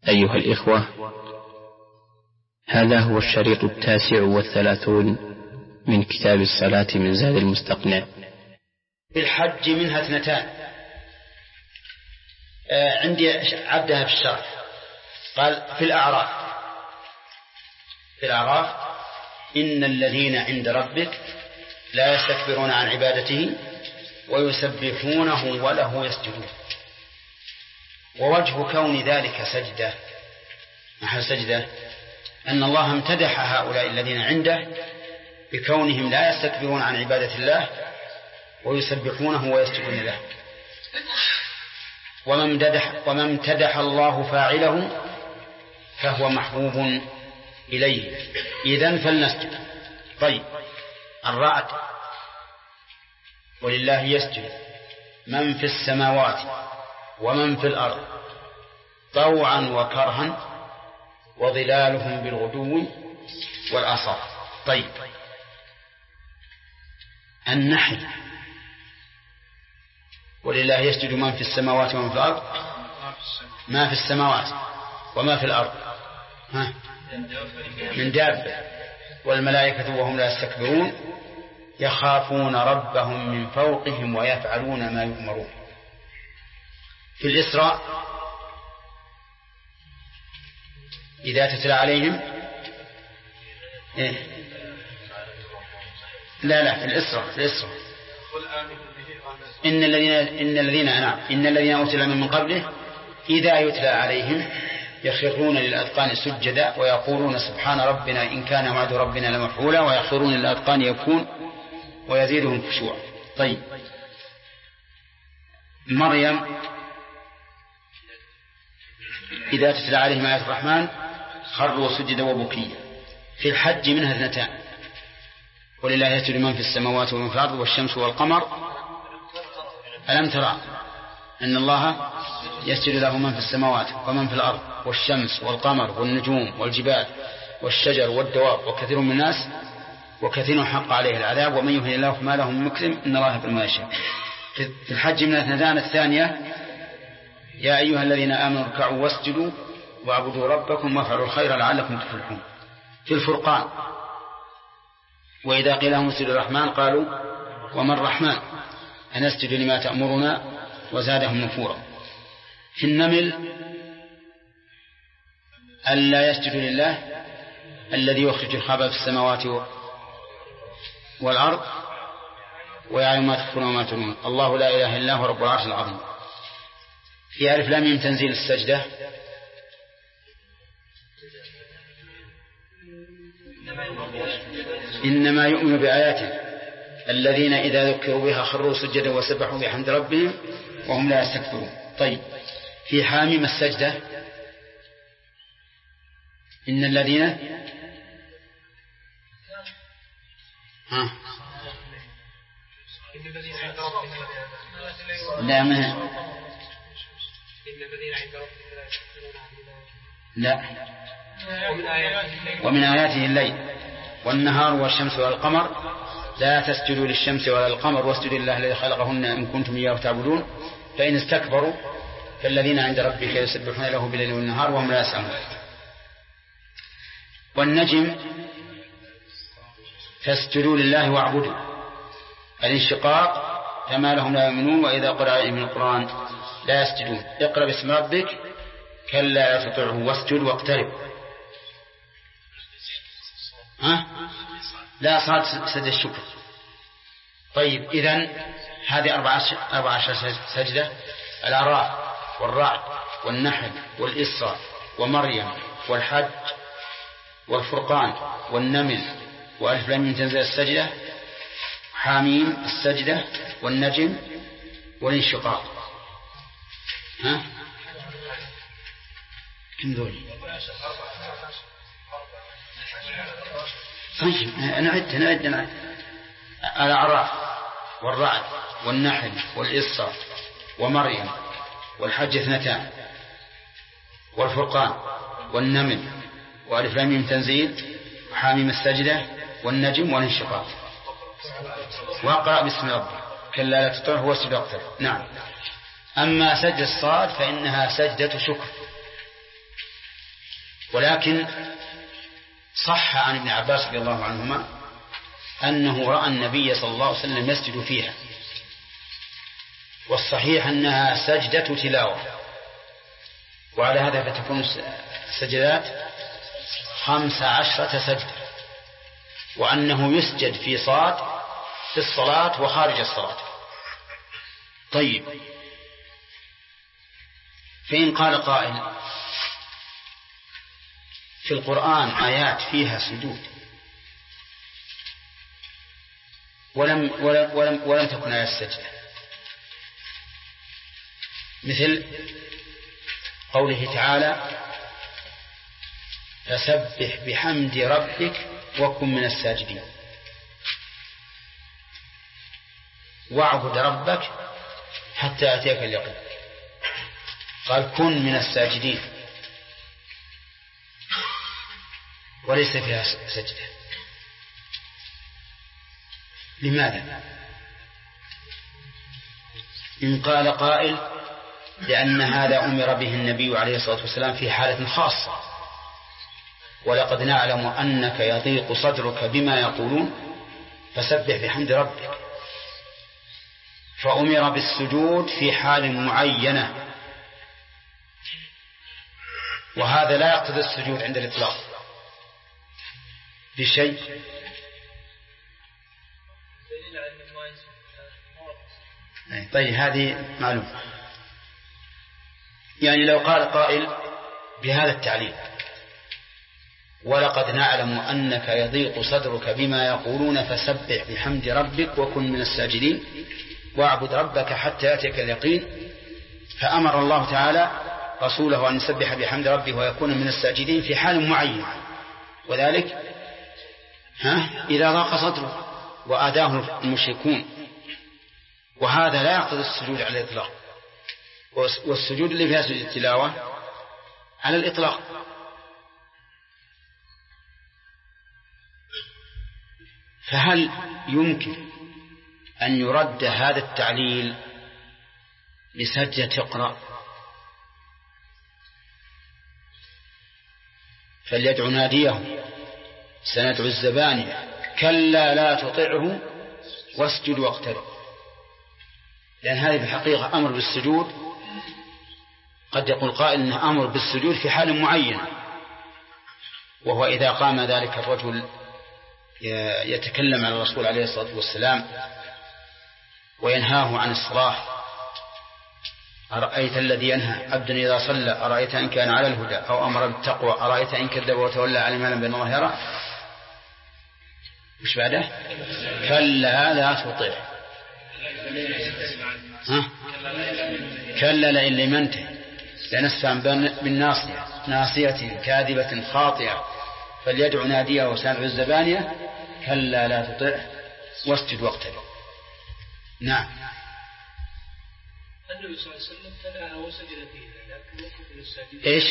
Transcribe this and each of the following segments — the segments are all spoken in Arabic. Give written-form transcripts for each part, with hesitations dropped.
أيها الإخوة، هذا هو الشريط 39 من كتاب الصلاة من زاد المستقنع. في الحج منها 2. عندي عدها في الشرح. قال في الأعراف إن الذين عند ربك لا يستكبرون عن عبادته ويسبحونه وله يسجدون. ووجه كون ذلك سجدة محل سجدة أن الله امتدح هؤلاء الذين عنده بكونهم لا يستكبرون عن عبادة الله ويسبحونه ويسجدون له. وما امتدح الله فاعله فهو محبوب إليه. إذن فلنسجد. طيب، الرعد ولله يسجد من في السماوات ومن في الأرض طوعا وكرها وظلالهم بالغدو والآصال. طيب، النحل ولله يسجد من في السماوات ومن في الأرض. ما في السماوات وما في الأرض من دابة والملائكة وهم لا يستكبرون يخافون ربهم من فوقهم ويفعلون ما يؤمرون. في الإسراء إذا تتلى عليهم لا في الإسراء إن الذين أوتوا العلم من قبله إذا يتلى عليهم يخرون للأذقان سجدا ويقولون سبحان ربنا إن كان وعد ربنا لمفعولا ويخرون للأذقان يبكون ويزيدهم خشوعا. طيب، مريم إذا تتلى عليهم آيات الرحمن خروا سجدا وبكيا. في الحج منها 2 ولله يسجد من في السماوات ومن في الأرض والشمس والقمر. ألم ترى أن الله يسجد له من في السماوات ومن في الأرض والشمس والقمر والنجوم والجبال والشجر والدواب وكثير من الناس وكثير حق عليه العذاب ومن يهن الله فما له من مكرم إن الله يحب ما يشاء. في الحج من 2 الثانية يا أيها الذين آمنوا اركعوا واسجدوا واعبدوا ربكم وافعلوا الخير لعلكم تفلحون. في الفرقان وإذا قيل لهم اسجدوا الرحمن قالوا وما الرحمن أنسجد لما تأمرنا وزادهم نفورا. في النمل ألا يسجد لله الذي يخرج الخبأ في السماوات والأرض ويعلم ما تخفون وما تعلنون الله لا إله إلا هو رب العرش العظيم. في ألف لام ميم تنزيل السجدة إنما يؤمن بآياته الذين إذا ذكروا بها خروا سجدا وسبحوا بحمد ربهم وهم لا يستكبرون. طيب، في حاميم السجدة إن الذين لا ومن آياته الليل والنهار والشمس والقمر لا تسجدوا للشمس ولا للقمر واسجدوا لله الذي خلقهن إن كنتم إياه تعبدون فإن استكبروا فالذين عند ربك يسبحون له بالليل والنهار وهم لا يسأمون. والنجم فاسجدوا لله واعبدوا. الانشقاق فما لهم لا يؤمنون وإذا قرأ عليهم القرآن لا يسجدون. اقرأ باسم ربك كلا لا تطعه واسجد واقترب. لا صاد سجد الشكر. طيب، إذن هذه 14 سجدة: الأعراف والرعد والنحل والإسراء ومريم والحج والفرقان والنمل وألف لام ميم تنزيل السجدة حاميم السجدة والنجم والانشقاق. كم ذول؟ طيب، نعد. الأعراف والرعد والنحل والإسراء ومريم والحج 2 والفرقان والنمل وألف لام ميم تنزيل وحاميم السجدة والنجم والانشقاق. واقرأ باسم ربك كلا لا تطعه واسجد واقترب. نعم. أما سجد الصاد فإنها سجدة شكر ولكن صح عن ابن عباس رضي الله عنهما أنه رأى النبي صلى الله عليه وسلم يسجد فيها، والصحيح أنها سجدة تلاوة، وعلى هذا فتكون السجدات 15 سجدة، وأنه يسجد في الصلاة وخارج الصلاة. طيب، فإن قال قائل في القرآن آيات فيها سجود ولم تكن آيات السجدة، مثل قوله تعالى فسبح بحمد ربك وكن من الساجدين، واعبد ربك حتى أتيك اليقين، قال كن من الساجدين وليس فيها سجدة. لماذا؟ إن قال قائل لأن هذا أمر به النبي عليه الصلاة والسلام في حالة خاصة، ولقد نعلم أنك يضيق صدرك بما يقولون فسبح بحمد ربك، فأمر بالسجود في حال معينة، وهذا لا يقتضي السجود عند الإطلاق بشيء. طيب، هذه معلومة. يعني لو قال قائل بهذا التعليل ولقد نعلم أنك يضيق صدرك بما يقولون فسبح بحمد ربك وكن من الساجدين واعبد ربك حتى يأتيك اليقين، فأمر الله تعالى رسوله أن يسبح بحمد ربه ويكون من الساجدين في حال معين، وذلك إذا ضاق صدره وآذاه المشركون، وهذا لا يقتضي السجود على الإطلاق، والسجود اللي فيها سجود التلاوة على الإطلاق. فهل يمكن أن يرد هذا التعليل بسجدة اقرأ فليدعو ناديه سندعو الزبانية كلا لا تطعه واسجد واقترب؟ لأن هذه في الحقيقة أمر بالسجود، قد يقول قائل إنه أمر بالسجود في حال معين، وهو إذا قام ذلك الرجل يتكلم على الرسول عليه الصلاة والسلام وينهاه عن الصلاة، أرأيت الذي ينهى عبدا إذا صلى أرأيت إن كان على الهدى أو أمر بالتقوى أرأيت إن كذب وتولى على ما لم بين الله يرى، مش بعده كلا لا تطع كلا لئن لم ينته لنسفعا بالناصية ناصية كاذبة خاطئة فليدع ناديه وسندعو الزبانية كلا لا تطع واسجد واقترب. نعم. النبي صلى الله عليه وسلم تلاها وسجد فيها لكن وقف للساجدين. ايش؟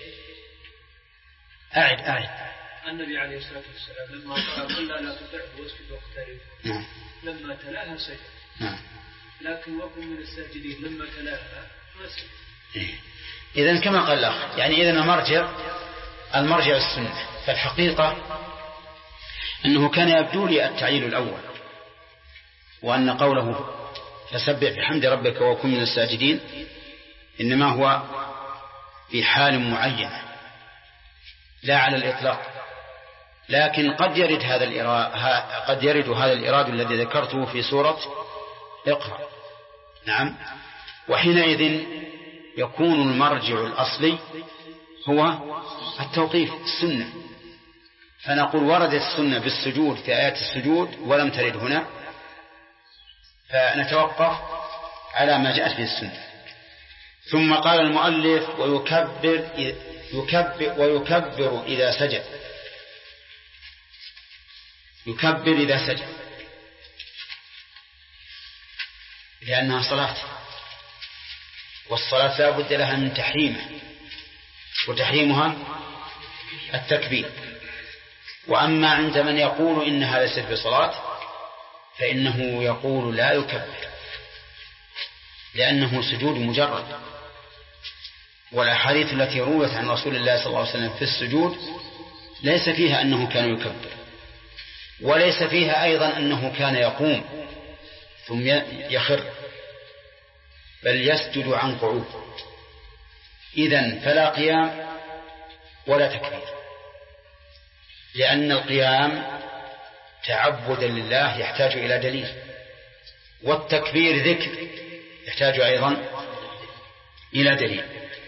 أعد. النبي عليه الصلاة والسلام لما قال كلا لا تطعه واسجد واقترب لما تلاها سجد، لكن وقف من الساجدين لما تلاها ما سجد. إذن كما قال الأخ، يعني إذن المرجع السنة، فالحقيقة أنه كان يبدو لي التعليل الأول، وأن قوله فسبح بحمد ربك وكن من الساجدين إنما هو في حال معينة لا على الإطلاق، لكن قد يرد هذا الإراد الذي ذكرته في سورة اقرأ. نعم. وحينئذ يكون المرجع الأصلي هو التوقيف السنة، فنقول وردت السنة بالسجود في آيات السجود ولم ترد هنا، فنتوقف على ما جاءت به السنة. ثم قال المؤلف ويكبر إذا سجد، يكبر إذا سجد لأنها صلاة، والصلاة لا بد لها من تحريمه، وتحريمها التكبير. وأما عند من يقول إنها ليست بصلاة فإنه يقول لا يكبر لأنه سجود مجرد، والأحاديث التي رويت عن رسول الله صلى الله عليه وسلم في السجود ليس فيها أنه كان يكبر، وليس فيها أيضا أنه كان يقوم ثم يخر، بل يسجد عن قعود. إذن فلا قيام ولا تكبير، لأن القيام تعبدا لله يحتاج إلى دليل، والتكبير ذكر يحتاج أيضا إلى دليل.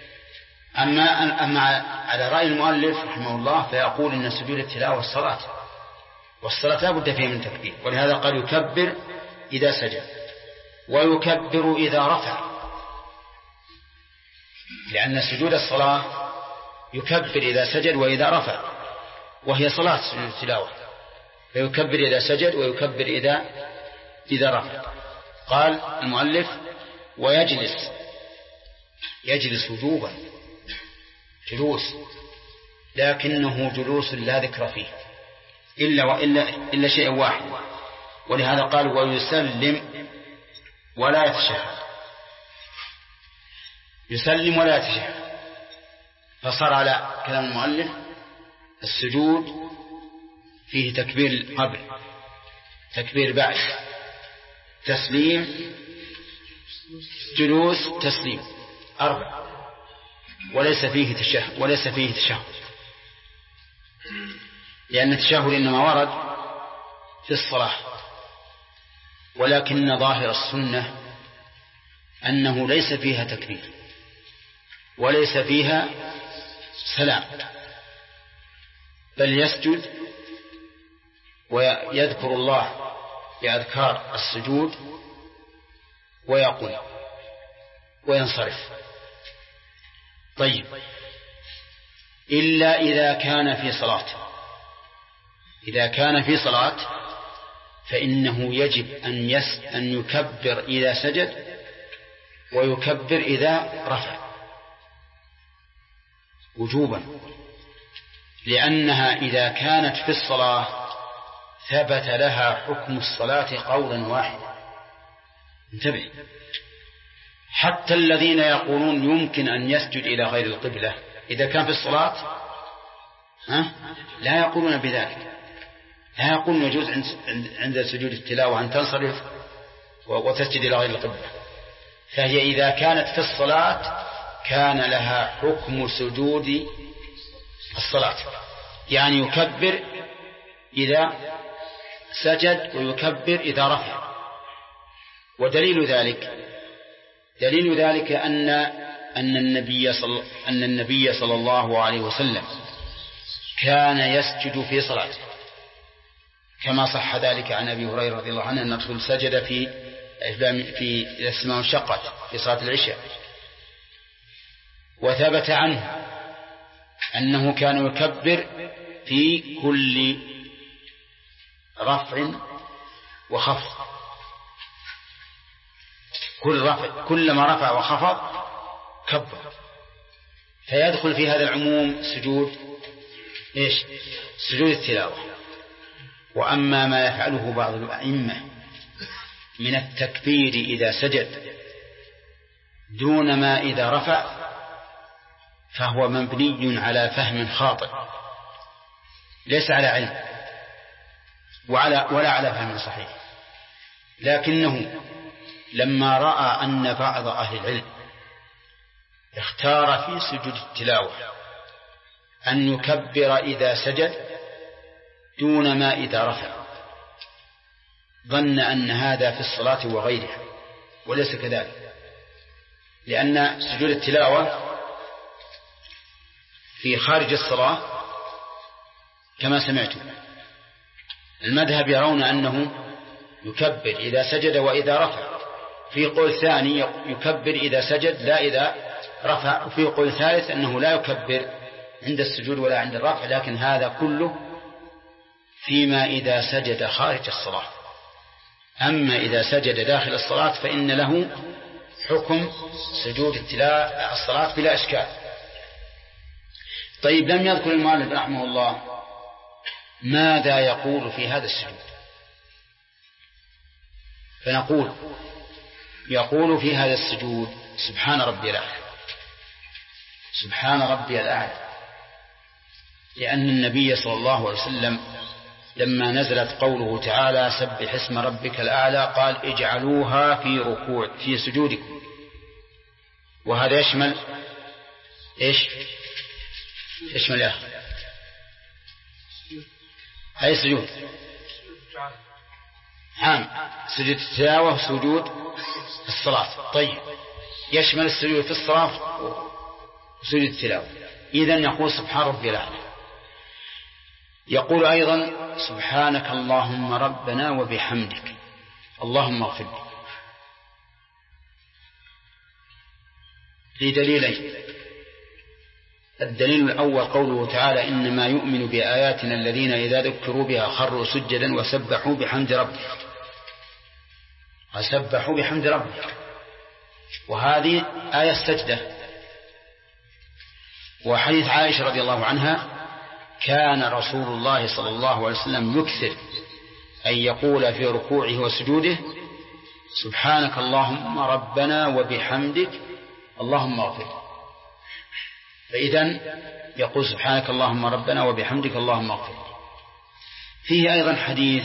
أما على رأي المؤلف رحمه الله فيقول إن سجود التلاوة الصلاة، والصلاة لا بد فيها من تكبير، ولهذا قال يكبر إذا سجد ويكبر إذا رفع، لأن سجود الصلاة يكبر إذا سجد وإذا رفع، وهي صلاة سجود التلاوة، فيكبر إذا سجد ويكبر إذا رفع. قال المؤلف يجلس وجوبا جلوس، لكنه جلوس لا ذكر فيه إلا شيء واحد، ولهذا قال ويسلم ولا يتشهد، يسلم ولا يتشهد، فصار على كلام المؤلف السجود فيه تكبير قبل، تكبير بعد، تسليم، جلوس، تسليم، 4، وليس فيه تشهد، لأن التشهد إنما ورد في الصلاة، ولكن ظاهر السنة أنه ليس فيها تكبير وليس فيها سلام، بل يسجد ويذكر الله بأذكار السجود ويقول وينصرف. طيب، إلا إذا كان في صلاة، إذا كان في صلاة فإنه يجب أن يكبر إذا سجد ويكبر إذا رفع وجوبا، لأنها إذا كانت في الصلاة ثبت لها حكم الصلاة قولا واحدا. انتبه، حتى الذين يقولون يمكن أن يسجد إلى غير القبلة إذا كان في الصلاة لا يقولون بذلك، لا يقولون يجوز عند سجود التلاوة أن تنصرف وتسجد إلى غير القبلة، فهي إذا كانت في الصلاة كان لها حكم سجود الصلاة، يعني يكبر إذا سجد ويكبر إذا رفع. ودليل ذلك أن النبي صلى الله عليه وسلم كان يسجد في صلاته، كما صح ذلك عن أبي هريرة رضي الله عنه أن الرسول سجد في إذا السماء انشقت في صلاة العشاء، وثبت عنه أنه كان يكبر في كل رفع وخفض، كلما رفع وخفض كبر، فيدخل في هذا العموم سجود التلاوة. وأما ما يفعله بعض الأئمة من التكبير إذا سجد دون ما إذا رفع فهو مبني على فهم خاطئ، ليس على علم ولا على فهم صحيح، لكنه لما رأى أن بعض أهل العلم اختار في سجود التلاوة أن يكبر إذا سجد دون ما إذا رفع، ظن أن هذا في الصلاة وغيرها، وليس كذلك، لأن سجود التلاوة في خارج الصلاة كما سمعتم. المذهب يرون أنه يكبر إذا سجد وإذا رفع، في قول ثاني يكبر إذا سجد لا إذا رفع، وفي قول ثالث أنه لا يكبر عند السجود ولا عند الرفع، لكن هذا كله فيما إذا سجد خارج الصلاة. أما إذا سجد داخل الصلاة فإن له حكم سجود الصلاة بلا إشكال. طيب، لم يذكر المؤلف رحمه الله ماذا يقول في هذا السجود، فنقول يقول في هذا السجود سبحان ربي الأعلى، سبحان ربي الأعلى، لأن النبي صلى الله عليه وسلم لما نزلت قوله تعالى سبح اسم ربك الأعلى قال اجعلوها في ركوع في سجودكم، وهذا يشمل إيش؟ يشمل يا أخي أي سجود؟ عام، سجود التلاوة وسجود الصلاة. طيب يشمل السجود في الصلاة وسجود التلاوة. إذن يقول سبحان ربي الأعلى. يقول أيضا سبحانك اللهم ربنا وبحمدك اللهم اغفر لي، لدليلين. الدليل الأول قوله تعالى إنما يؤمن بآياتنا الذين إذا ذكروا بها خروا سجدا وسبحوا بحمد ربك، وسبحوا بحمد ربك، وهذه آية السجدة. وحديث عائشة رضي الله عنها كان رسول الله صلى الله عليه وسلم يكثر أن يقول في ركوعه وسجوده سبحانك اللهم ربنا وبحمدك اللهم اغفر. فإذن يقول سبحانك اللهم ربنا وبحمدك اللهم اغفر. فيه أيضا حديث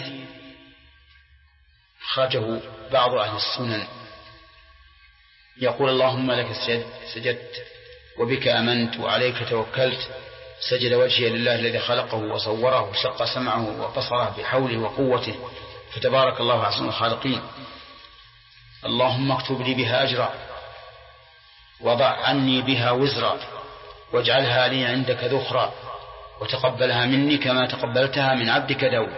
خرجه بعض أهل السنن يقول اللهم لك سجدت وبك آمنت وعليك توكلت، سجد وجهي لله الذي خلقه وصوره وشق سمعه وبصره بحوله وقوته، فتبارك الله أحسن الخالقين. اللهم اكتب لي بها أجرا وضع عني بها وزرا واجعلها لي عندك ذخرا وتقبلها مني كما تقبلتها من عبدك داود.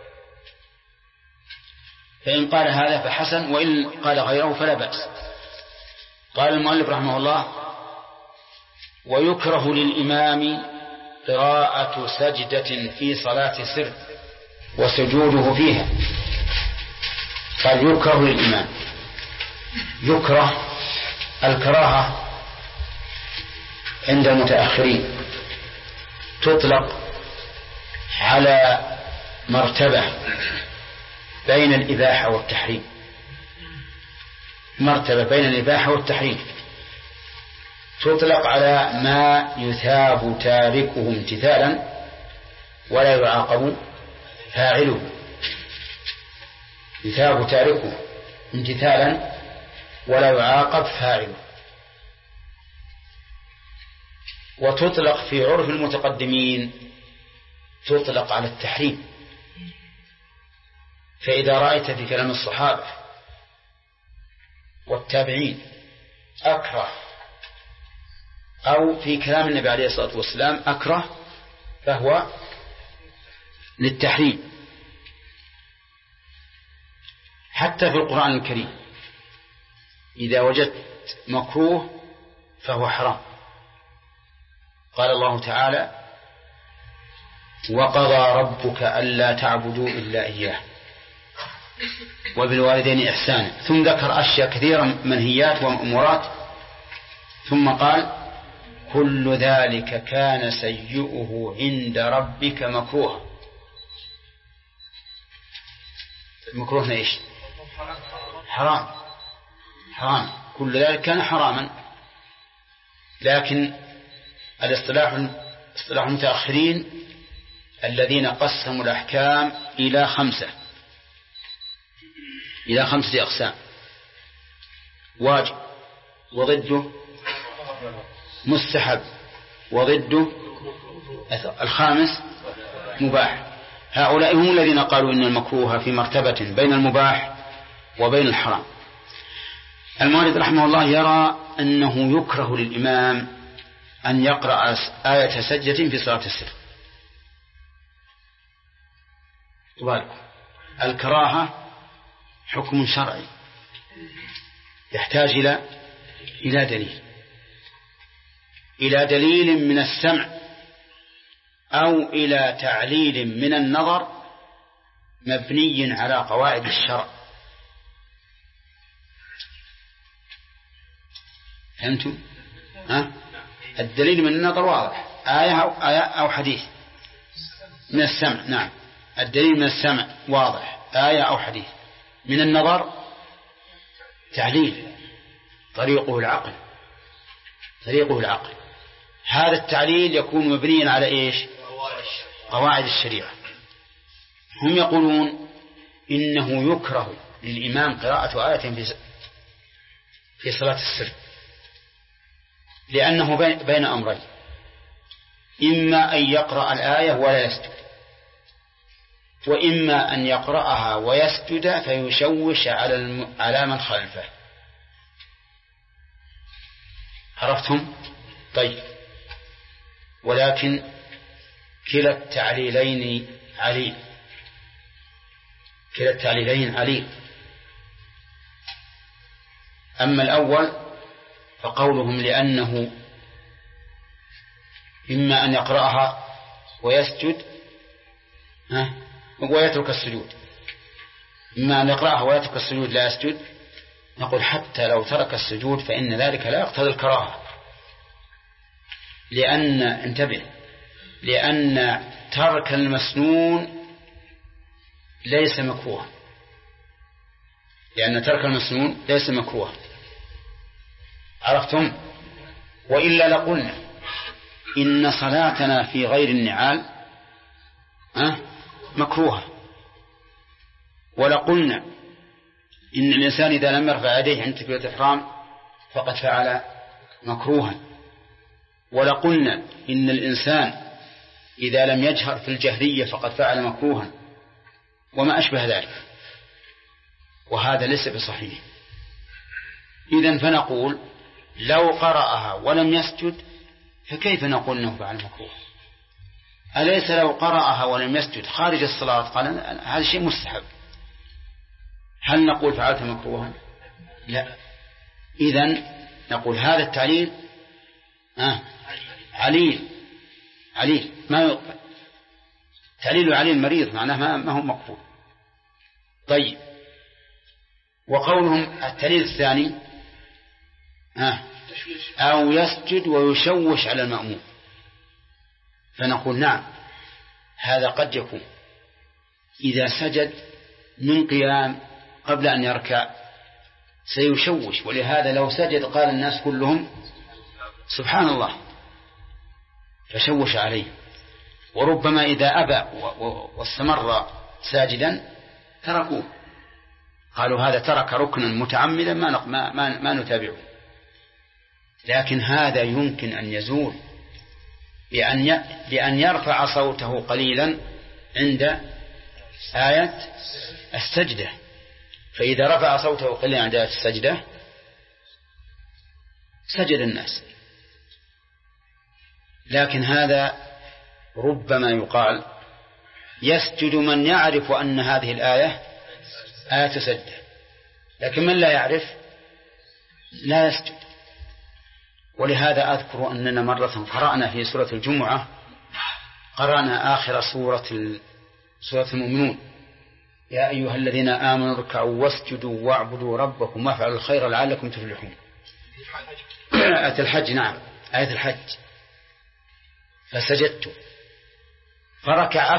فإن قال هذا فحسن، وإن قال غيره فلا بأس. قال المؤلف رحمه الله ويكره للإمام قراءة سجدة في صلاة سر وسجوده فيها. قال يكره للإمام، يكره الكراهة عند المتأخرين تطلق على مرتبة بين الإباحة والتحريم، مرتبة بين الإباحة والتحريم، تطلق على ما يثاب تاركه امتثالا ولا يعاقب فاعله، يثاب تاركه امتثالا ولا يعاقب فاعله. وتطلق في عرف المتقدمين تطلق على التحريم. فإذا رأيت في كلام الصحابة والتابعين أكره، أو في كلام النبي عليه الصلاة والسلام أكره، فهو للتحريم. حتى في القرآن الكريم إذا وجدت مكروه فهو حرام. قال الله تعالى وقضى ربك ألا تعبدوا إلا إياه وبالوالدين إحسانا، ثم ذكر أشياء كثيرة منهيات ومأمورات، ثم قال كل ذلك كان سيئه عند ربك مكروها. المكروه ايش؟ حرام، حرام، كل ذلك كان حراما. لكن اصطلاح المتأخرين الذين قسموا الأحكام إلى 5 أقسام: واجب، وضده مستحب، وضده الخامس مباح. هؤلاء هم الذين قالوا إن المكروه في مرتبة بين المباح وبين الحرام. المؤلف رحمه الله يرى أنه يكره للإمام أن يقرأ آية سجدة في صلاة السر. الكراهة حكم شرعي يحتاج إلى دليل من السمع أو إلى تعليل من النظر مبني على قواعد الشرع. فهمتم؟ الدليل من النظر واضح، آية أو حديث. من السمع، نعم، الدليل من السمع واضح، آية أو حديث. من النظر تعليل، طريقه العقل. هذا التعليل يكون مبنيا على إيش؟ قواعد الشريعة. هم يقولون إنه يكره للإمام قراءة آية في صلاة السر، لأنه بين أمرين: إما أن يقرأ الآية ولا يسجد، وإما أن يقرأها ويسجد فيشوش على من خلفه. عرفتم؟ طيب، ولكن كلا التعليلين عليل، كلا التعليلين عليل. أما الأول فقولهم لأنه إما أن يقرأها ويسجد ويترك السجود، إما أن يقرأها ويترك السجود لا يسجد، نقول حتى لو ترك السجود فإن ذلك لا يقتضي الكراهة، لأن انتبه، لأن ترك المسنون ليس مكروها، لأن ترك المسنون ليس مكروها. عرفتم؟ وإلا لقلنا إن صلاتنا في غير النعال مكروها، ولقلنا إن الإنسان إذا لم يرفع يديه عند تكبيرة الإحرام فقد فعل مكروها، ولقلنا إن الإنسان إذا لم يجهر في الجهرية فقد فعل مكروها، وما أشبه ذلك، وهذا ليس بصحيح. إذن فنقول لو قرأها ولم يسجد فكيف نقول أنه فعل مكروه؟ أليس لو قرأها ولم يسجد خارج الصلاة قال هذا شيء مستحب، هل نقول فعلت مكروها؟ لا. إذن نقول هذا التعليل عليل ما يقبل، تعليل عليل مريض، معناه ما هو مقبول. طيب، وقولهم التعليل الثاني أو يسجد ويشوش على المأموم، فنقول نعم هذا قد يكون إذا سجد من قيام قبل أن يركع سيشوش، ولهذا لو سجد قال الناس كلهم سبحان الله فشوش عليه، وربما إذا أبى واستمر ساجدا تركوه، قالوا هذا ترك ركنا متعمدا ما نتابعه. لكن هذا يمكن أن يزول بأن يرفع صوته قليلا عند آية السجدة، فإذا رفع صوته قليلا عند آية السجدة سجد الناس. لكن هذا ربما يقال يسجد من يعرف أن هذه الآية آية سجدة، لكن من لا يعرف لا يسجد. ولهذا أذكر أننا مرة قرأنا في سورة الجمعة، قرأنا آخر سورة المؤمنون: يا أيها الذين آمنوا اركعوا واسجدوا واعبدوا ربكم وافعلوا الخير لعلكم تفلحون. آية الحج، نعم آية الحج. فسجدت فركع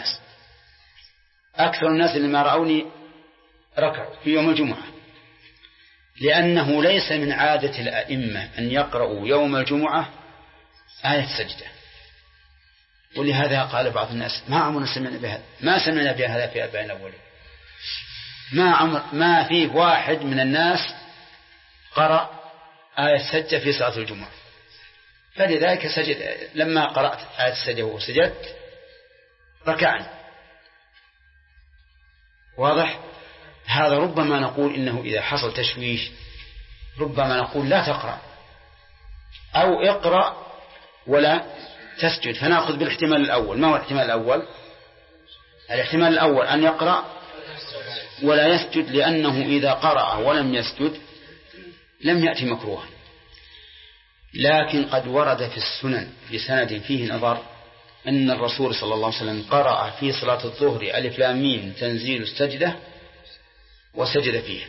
أكثر الناس اللي ما رأوني ركعوا في يوم الجمعة، لأنه ليس من عادة الأئمة أن يقرأوا يوم الجمعة آية سجدة. ولهذا قال بعض الناس ما عمرنا سمعنا بهذا، ما سمعنا بهذا في آبائنا الأولين، ما في واحد من الناس قرأ آية سجدة في صلاة الجمعة. فلذلك سجد، لما قرأت آية السجدة وسجدت ركعني. واضح؟ هذا ربما نقول إنه إذا حصل تشويش ربما نقول لا تقرأ أو اقرأ ولا تسجد، فنأخذ بالاحتمال الأول. ما هو الاحتمال الأول؟ الاحتمال الأول أن يقرأ ولا يسجد، لأنه إذا قرأ ولم يسجد لم يأتي مكروها. لكن قد ورد في السنن بسند فيه نظر أن الرسول صلى الله عليه وسلم قرأ في صلاة الظهر ألف لام ميم تنزيل السجدة وسجد فيه.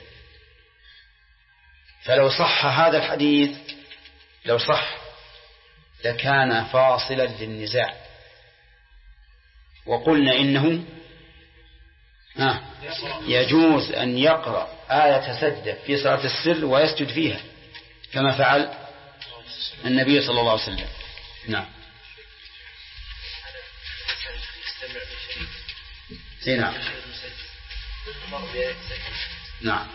فلو صح هذا الحديث، لو صح لكان فاصلا للنزاع، وقلنا إنه يجوز أن يقرأ آية سجدة في صلاة السر ويسجد فيها كما فعل النبي صلى الله عليه وسلم. نعم. اي نعم. نعم.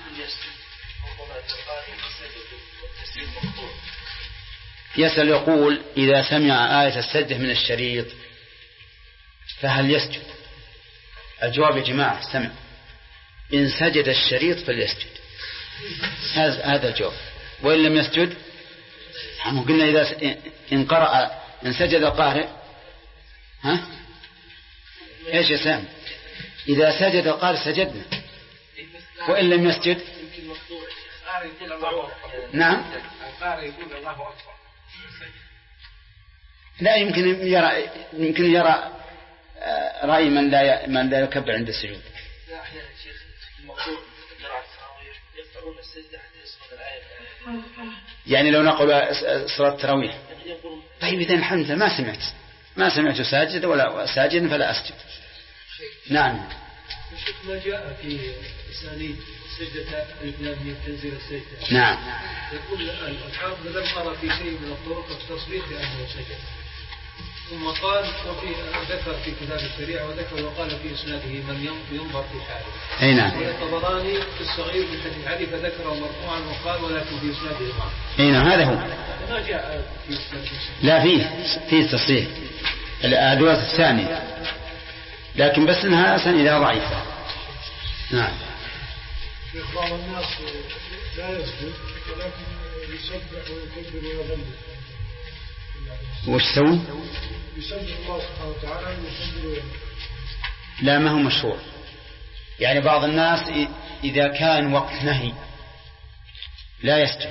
يسأل يقول إذا سمع آية السجدة من الشريط فهل يسجد؟ الجواب يا جماعة سمع، إن سجد الشريط فليسجد، هذا الجواب. وإن لم يسجد قلنا إذا إن قرأ إن سجد القارئ إيش يا سام؟ إذا سجد القارئ سجدنا، وإن لم يسجد نعم لا يمكن يرى رأي من لا يكبر عند السجود. يعني لو نقول صلاة التراويح طيب إذا الحمد ما سمعت ساجد ولا ساجد فلا أسجد. نعم. ما جاء في أسانيد سجدة الإسلام تنزيل السجدة. نعم. يقول الحافظ لم أرى في شيء من الطرق التصريح بأنه سجد، ثم قال وفي ذكر في كتاب الشريعة وذكر وقال في إسناده من ينظر في حاله. أي نعم. والطبراني في الصغير من حديث علي فذكره مرفوعا وقال ولكن في إسناده ضعف. أي نعم هذا هو. ما جاء في إسناده. لا فيه تصريح الأدوات الثانية، لكن بس إنها أسانيدها ضعيفة. نعم. بعض الناس لا يسجد ولكن يسبح ويكبر ويغني. وش سوي؟ يسبح الله سبحانه وتعالى ويكبر ويغني. لا ما هو مشهور. يعني بعض الناس إذا كان وقت نهي لا يسجد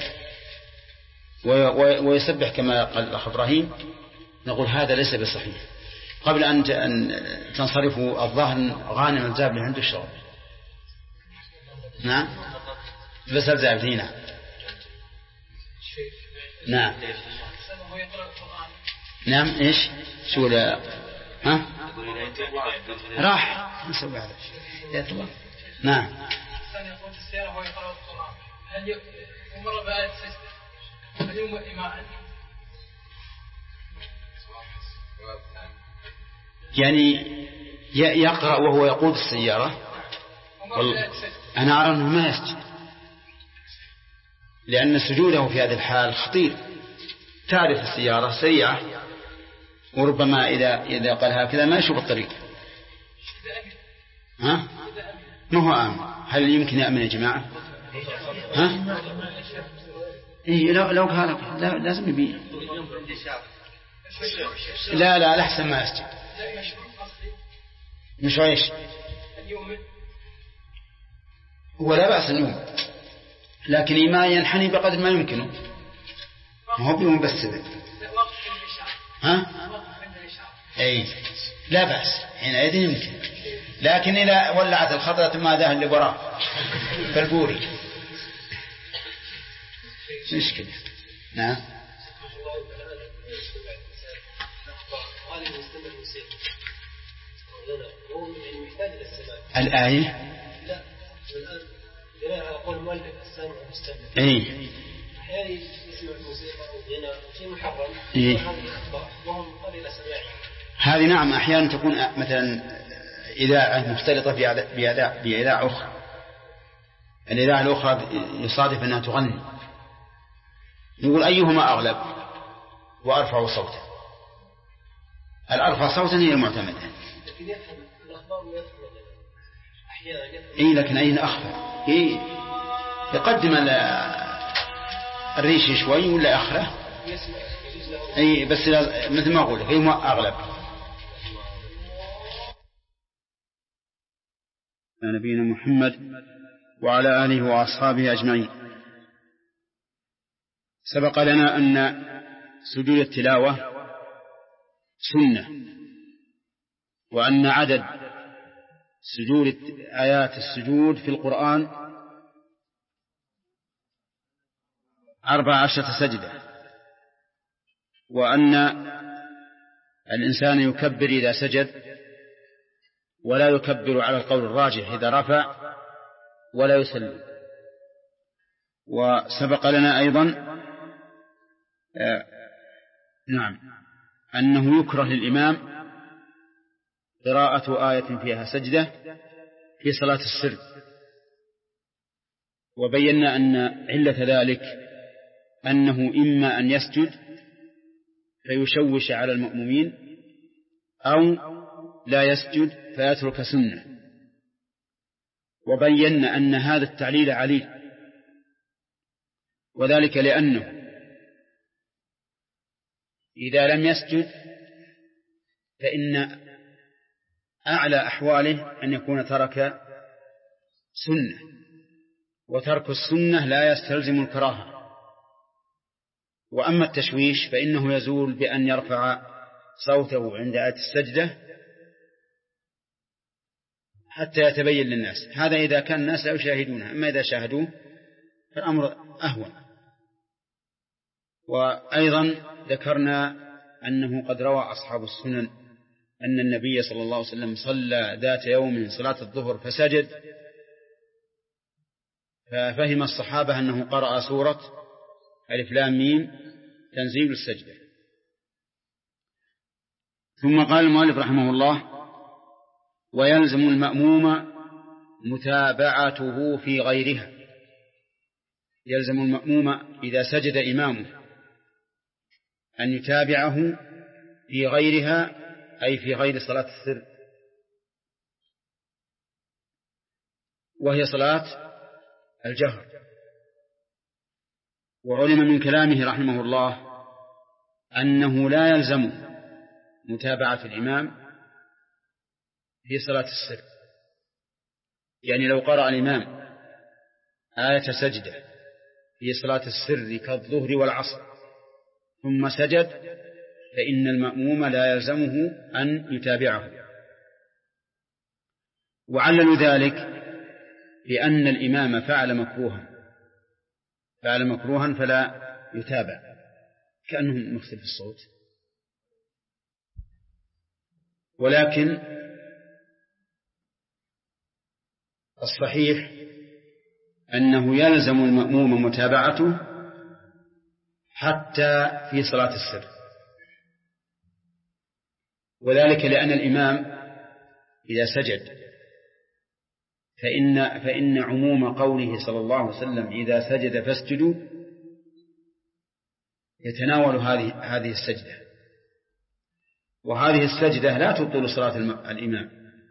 ويسبح كما قال الأخ إبراهيم، نقول هذا ليس بصحيح. قبل أن تنصرفوا الظهر غانم الجابل عنده الشغل. نعم بس الزعب هنا. نعم. نعم إيش شو لا راح نسوي هذا الشيء. نعم. يقول في السيارة هو يقرأ القرآن هل يمر بآية السجدة هل يمر إيماء؟ يعني يقرأ وهو يقود السيارة. أنا أرى أنه ما يسجد، لأن سجوده في هذه الحال خطير. تعرف السيارة سريعة وربما إذا قال هكذا ما يشوف الطريق. ما هو آمن. هل يمكن يأمن يا جماعة؟ إيه لو قال لازم يبين. لا أحسن ما يسجد. مش عايش ولا بأس النوم، لكن ما ينحني بقدر ما يمكنه، ما هو بيوم بس أي لا بأس حينئذ يمكن. لكن إذا ولعت الخطرة ماذا اللي وراه فالبوري مشكلة. نعم. الآية أقول مؤلف السامع المستمع. إيه. أحيانا يسمع الموسيقى أو غنى شيء محرم. إيه. وهم قليل سماع. هذه نعم أحيانا تكون مثلا إذاعة مختلطة بإذاعة أخرى. الإذاعة الأخرى يصادف أنها تغني، نقول أيهما أغلب وأرفع صوتا. الأرفع صوتا هي المعتمدة. لكن يفهم الأخبار ويفهم أحيانا. إيه لكن أين أخفى؟ إيه يقدم الريش شوي ولا أخره. أي بس مثل ما أقول هي أغلب. نبينا محمد وعلى آله وأصحابه أجمعين. سبق لنا أن سجود التلاوة سنة، وأن عدد سجود آيات السجود في القرآن 14 سجدة، وأن الإنسان يكبر إذا سجد ولا يكبر على القول الراجح إذا رفع ولا يسلم. وسبق لنا أيضا نعم أنه يكره للإمام قراءة آية فيها سجدة في صلاة السر، وبينا أن علة ذلك أنه إما أن يسجد فيشوش على المأمومين، أو لا يسجد فيترك سنة. وبينا أن هذا التعليل عليل، وذلك لأنه إذا لم يسجد فإن أعلى أحواله أن يكون ترك سنة، وترك السنة لا يستلزم الكراهة. وأما التشويش فإنه يزول بأن يرفع صوته عند آية السجدة حتى يتبين للناس. هذا إذا كان الناس لا يشاهدونه، أما إذا شاهدوه فالأمر أهون. وأيضا ذكرنا أنه قد روى أصحاب السنن أن النبي صلى الله عليه وسلم صلى ذات يوم صلاة الظهر فسجد، ففهم الصحابة أنه قرأ سورة ألف لام ميم تنزيل السجدة. ثم قال المؤلف رحمه الله: ويلزم المأموم متابعته في غيرها. يلزم المأموم إذا سجد إمامه أن يتابعه في غيرها، أي في غير صلاة السر، وهي صلاة الجهر. وعلم من كلامه رحمه الله أنه لا يلزم متابعة الإمام في صلاة السر. يعني لو قرأ الإمام آية سجدة في صلاة السر كالظهر والعصر ثم سجد فإن المأموم لا يلزمه أن يتابعه. وعلل ذلك بأن الإمام فعل مكروها فلا يتابع، كأنه مختلف الصوت. ولكن الصحيح أنه يلزم المأموم متابعته حتى في صلاة السر، وذلك لأن الإمام إذا سجد فإن عموم قوله صلى الله عليه وسلم إذا سجد فاسجدوا يتناول هذه السجدة، وهذه السجدة لا تبطل صلاة الإمام،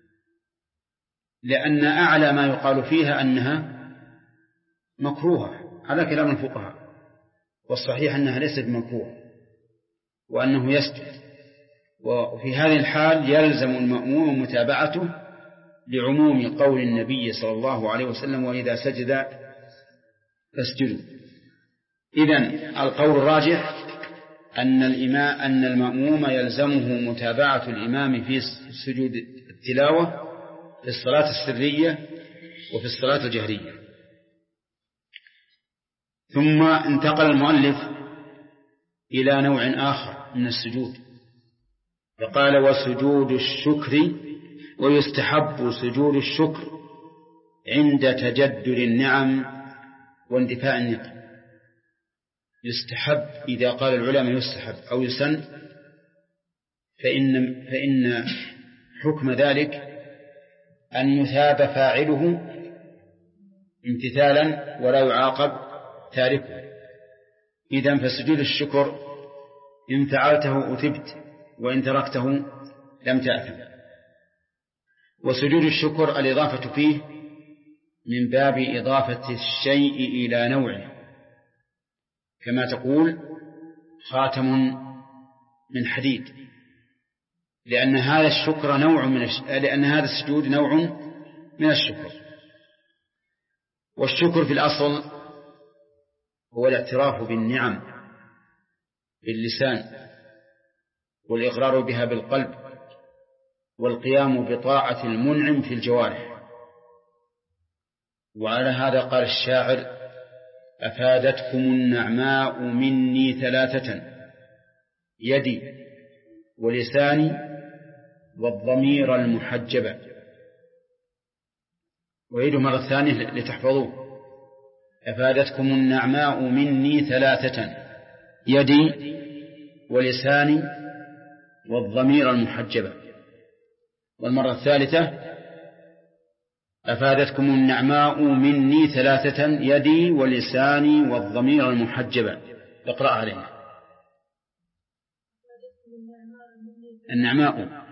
لأن أعلى ما يقال فيها أنها مكروهة على كلام الفقهاء، والصحيح أنها ليست مكروهة وأنه يسجد. وفي هذه الحال يلزم المأموم متابعته لعموم قول النبي صلى الله عليه وسلم: وإذا سجد فاسجدوا. إذن القول الراجح أن المأموم يلزمه متابعة الإمام في سجود التلاوة في الصلاة السرية وفي الصلاة الجهرية. ثم انتقل المؤلف إلى نوع آخر من السجود، فقال: وسجود الشكر، ويستحب سجود الشكر عند تجدد النعم واندفاع النقم. يستحب إذا قال العلماء يستحب أو يسن فإن حكم ذلك أن يثاب فاعله امتثالا ولا يعاقب تاركه. إذن فسجود الشكر إن فعلته أثبت وإن تركته لم تأثم. وسجود الشكر الإضافة فيه من باب إضافة الشيء إلى نوعه، كما تقول خاتم من حديد، لأن هذا الشكر لأن هذا السجود نوع من الشكر. والشكر في الأصل هو الاعتراف بالنعم باللسان، والإقرار بها بالقلب، والقيام بطاعة المنعم في الجوارح. وعلى هذا قال الشاعر: أفادتكم النعماء مني ثلاثة: يدي ولساني والضمير المحجبة. وعيده مرة ثانية لتحفظوه: أفادتكم النعماء مني ثلاثة: يدي ولساني والضمير المحجبة. والمرة الثالثة أفادتكم النعماء مني ثلاثة يدي ولساني والضمير المحجبة. اقرأ علينا. النعماء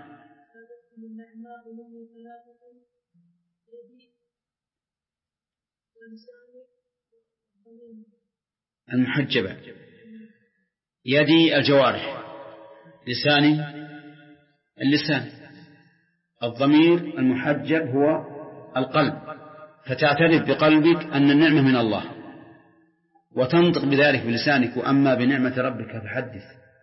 المحجبة. يدي الجوارح، لساني اللسان، الضمير المحجب هو القلب، فتعترف بقلبك أن النعمة من الله وتنطق بذلك بلسانك، وأما بنعمة ربك فحدث،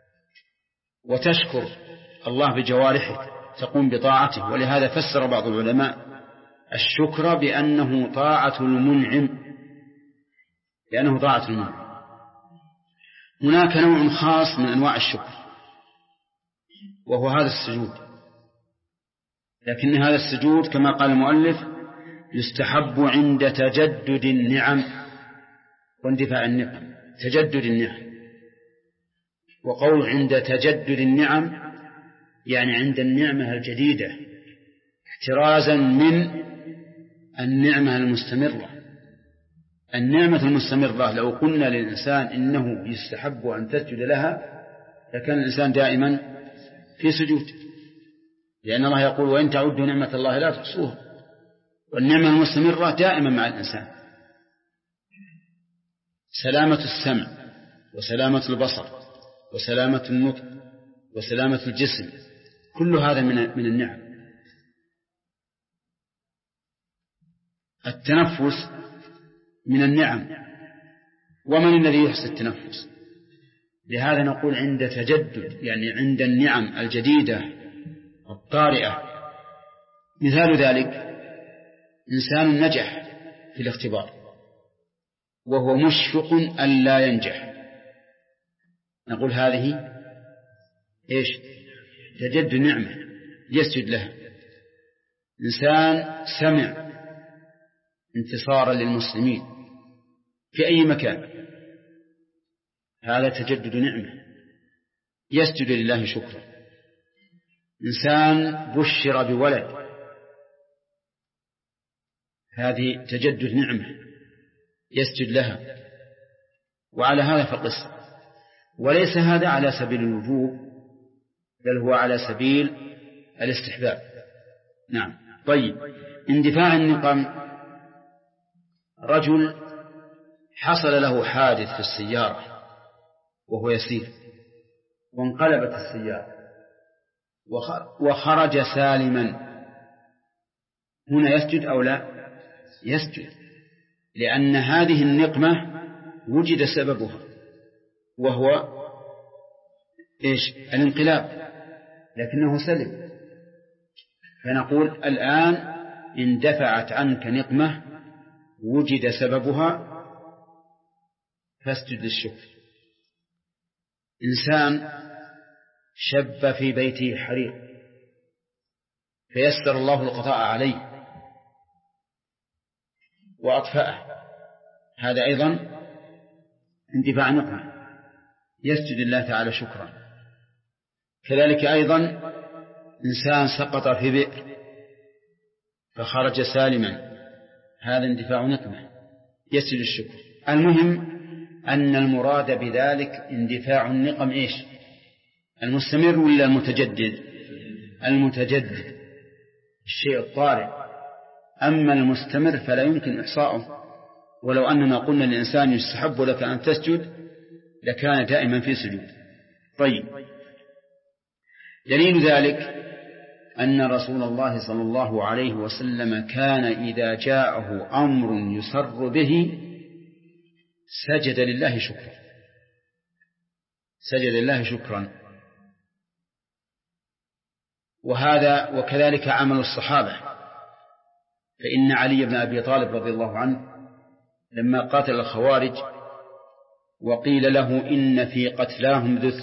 وتشكر الله بجوارحك، تقوم بطاعته. ولهذا فسر بعض العلماء الشكر بأنه طاعة المنعم، لأنه طاعة المنعم. هناك نوع خاص من أنواع الشكر وهو هذا السجود، لكن هذا السجود كما قال المؤلف يستحب عند تجدد النعم واندفاع النقم. تجدد النعم، وقول عند تجدد النعم يعني عند النعمة الجديدة، احترازا من النعمة المستمرة. النعمة المستمرة لو قلنا للإنسان إنه يستحب أن تسجد لها لكان الإنسان دائما في سجود، لأن الله يقول وإن تعدوا نعمة الله لا تحصوها. والنعمة المستمرة دائما مع الإنسان. سلامة السمع وسلامة البصر وسلامة النطق وسلامة الجسم، كل هذا من النعم. التنفس من النعم، ومن الذي يحسن التنفس؟ لهذا نقول عند تجدد، يعني عند النعم الجديدة الطارئة. مثال ذلك إنسان نجح في الاختبار وهو مشفق أن لا ينجح، نقول هذه إيش؟ تجدد نعمة يسجد لها. إنسان سمع انتصارا للمسلمين في أي مكان، هذا تجدد نعمة يسجد لله شكرا. إنسان بشر بولد، هذه تجدد نعمة يسجد لها. وعلى هذا فقس. وليس هذا على سبيل الوجوب، بل هو على سبيل الاستحباب. نعم. طيب، اندفاع النقم، رجل حصل له حادث في السيارة وهو يسير وانقلبت السيارة وخرج سالما، هنا يسجد أو لا؟ يسجد، لأن هذه النقمة وجد سببها وهو إيش؟ الانقلاب، لكنه سلم. فنقول الآن اندفعت عنك نقمة وجد سببها فاسجد للشكر. إنسان شب في بيته حريق فيسر الله القضاء عليه وأطفأه، هذا أيضا اندفاع نقمة يسجد الله تعالى شكرا. كذلك أيضا إنسان سقط في بئر فخرج سالما، هذا اندفاع نقمة يسجد الشكر. المهم أن المراد بذلك اندفاع النقم إيش؟ المستمر ولا المتجدد؟ المتجدد، الشيء الطارئ. أما المستمر فلا يمكن إحصاؤه، ولو أننا قلنا للإنسان يستحب لك أن تسجد لكان دائما في سجود. طيب، دليل ذلك أن رسول الله صلى الله عليه وسلم كان إذا جاءه أمر يسر به سجد لله شكرا، سجد لله شكرا. وهذا وكذلك عمل الصحابة، فإن علي بن أبي طالب رضي الله عنه لما قاتل الخوارج وقيل له إن في قتلاهم ذو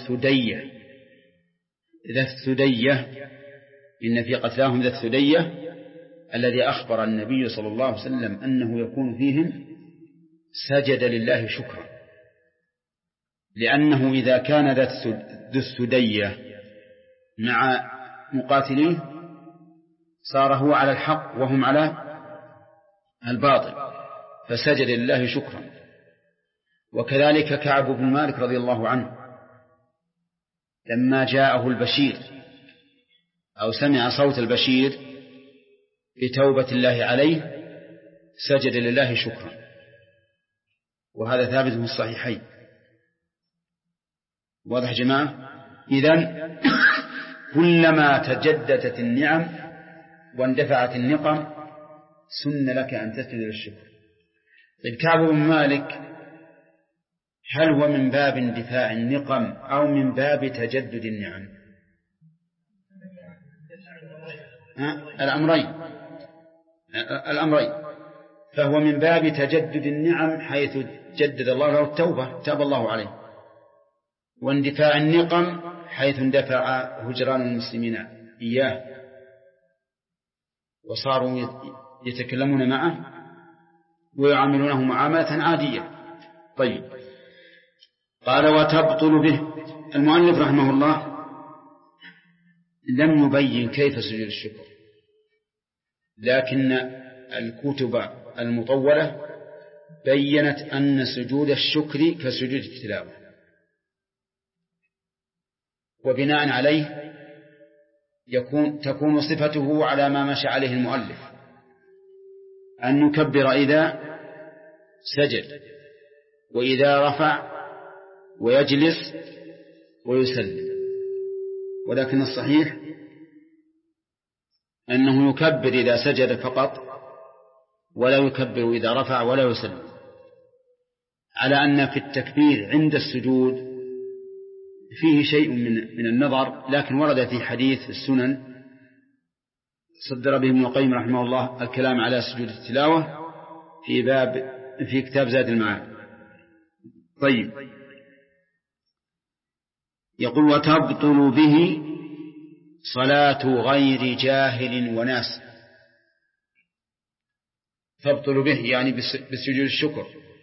الثدية إن في قتلاهم ذو الثدية الذي أخبر النبي صلى الله عليه وسلم أنه يكون فيهم، سجد لله شكرا، لأنه إذا كان ذو الثدية مع مقاتليه صار هو على الحق وهم على الباطل، فسجد لله شكرا. وكذلك كعب بن مالك رضي الله عنه لما جاءه البشير أو سمع صوت البشير بتوبة الله عليه سجد لله شكرا، وهذا ثابت في الصحيحين. واضح جماعة؟ إذن كلما تجددت النعم واندفعت النقم سن لك أن تسجد للشكر. طيب كعب بن مالك هل هو من باب اندفاع النقم أو من باب تجدد النعم؟ الأمرين. فهو من باب تجدد النعم حيث جدد الله له التوبة تاب الله عليه، واندفاع النقم حيث اندفع هجران المسلمين إياه وصاروا يتكلمون معه ويعاملونه معاملة عادية. طيب قال وتبطل به. المؤلف رحمه الله لم يبين كيف سجود الشكر، لكن الكتب المطولة بيّنت أن سجود الشكر كسجود التلاوة، وبناء عليه تكون صفته على ما مشى عليه المؤلف، أن يكبر إذا سجد وإذا رفع ويجلس ويسلم. ولكن الصحيح أنه يكبر إذا سجد فقط ولا يكبر إذا رفع ولا يسلم، على أن في التكبير عند السجود فيه شيء من النظر، لكن ورد في حديث السنن صدر به ابن القيم رحمه الله الكلام على سجود التلاوة في كتاب زاد المعاد. طيب يقول وتبطل به صلاة غير جاهل وناس. تبطل به يعني بسجود الشكر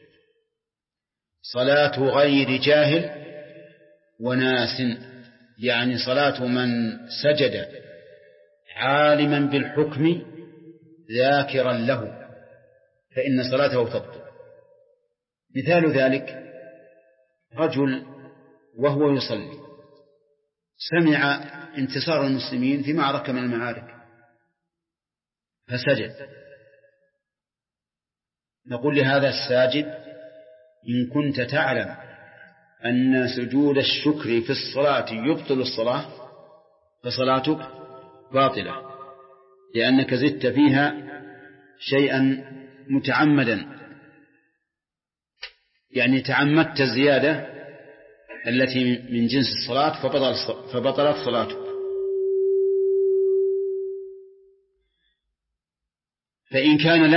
صلاة غير جاهل وناس، يعني صلاة من سجد عالما بالحكم ذاكرا له فإن صلاته تبطل. مثال ذلك رجل وهو يصلي سمع انتصار المسلمين في معركة من المعارك فسجد، نقول لهذا الساجد إن كنت تعلم أن سجود الشكر في الصلاة يبطل الصلاة فصلاتك باطلة، لأنك زدت فيها شيئا متعمدا، يعني تعمدت الزيادة التي من جنس الصلاة فبطلت صلاتك. فإن كان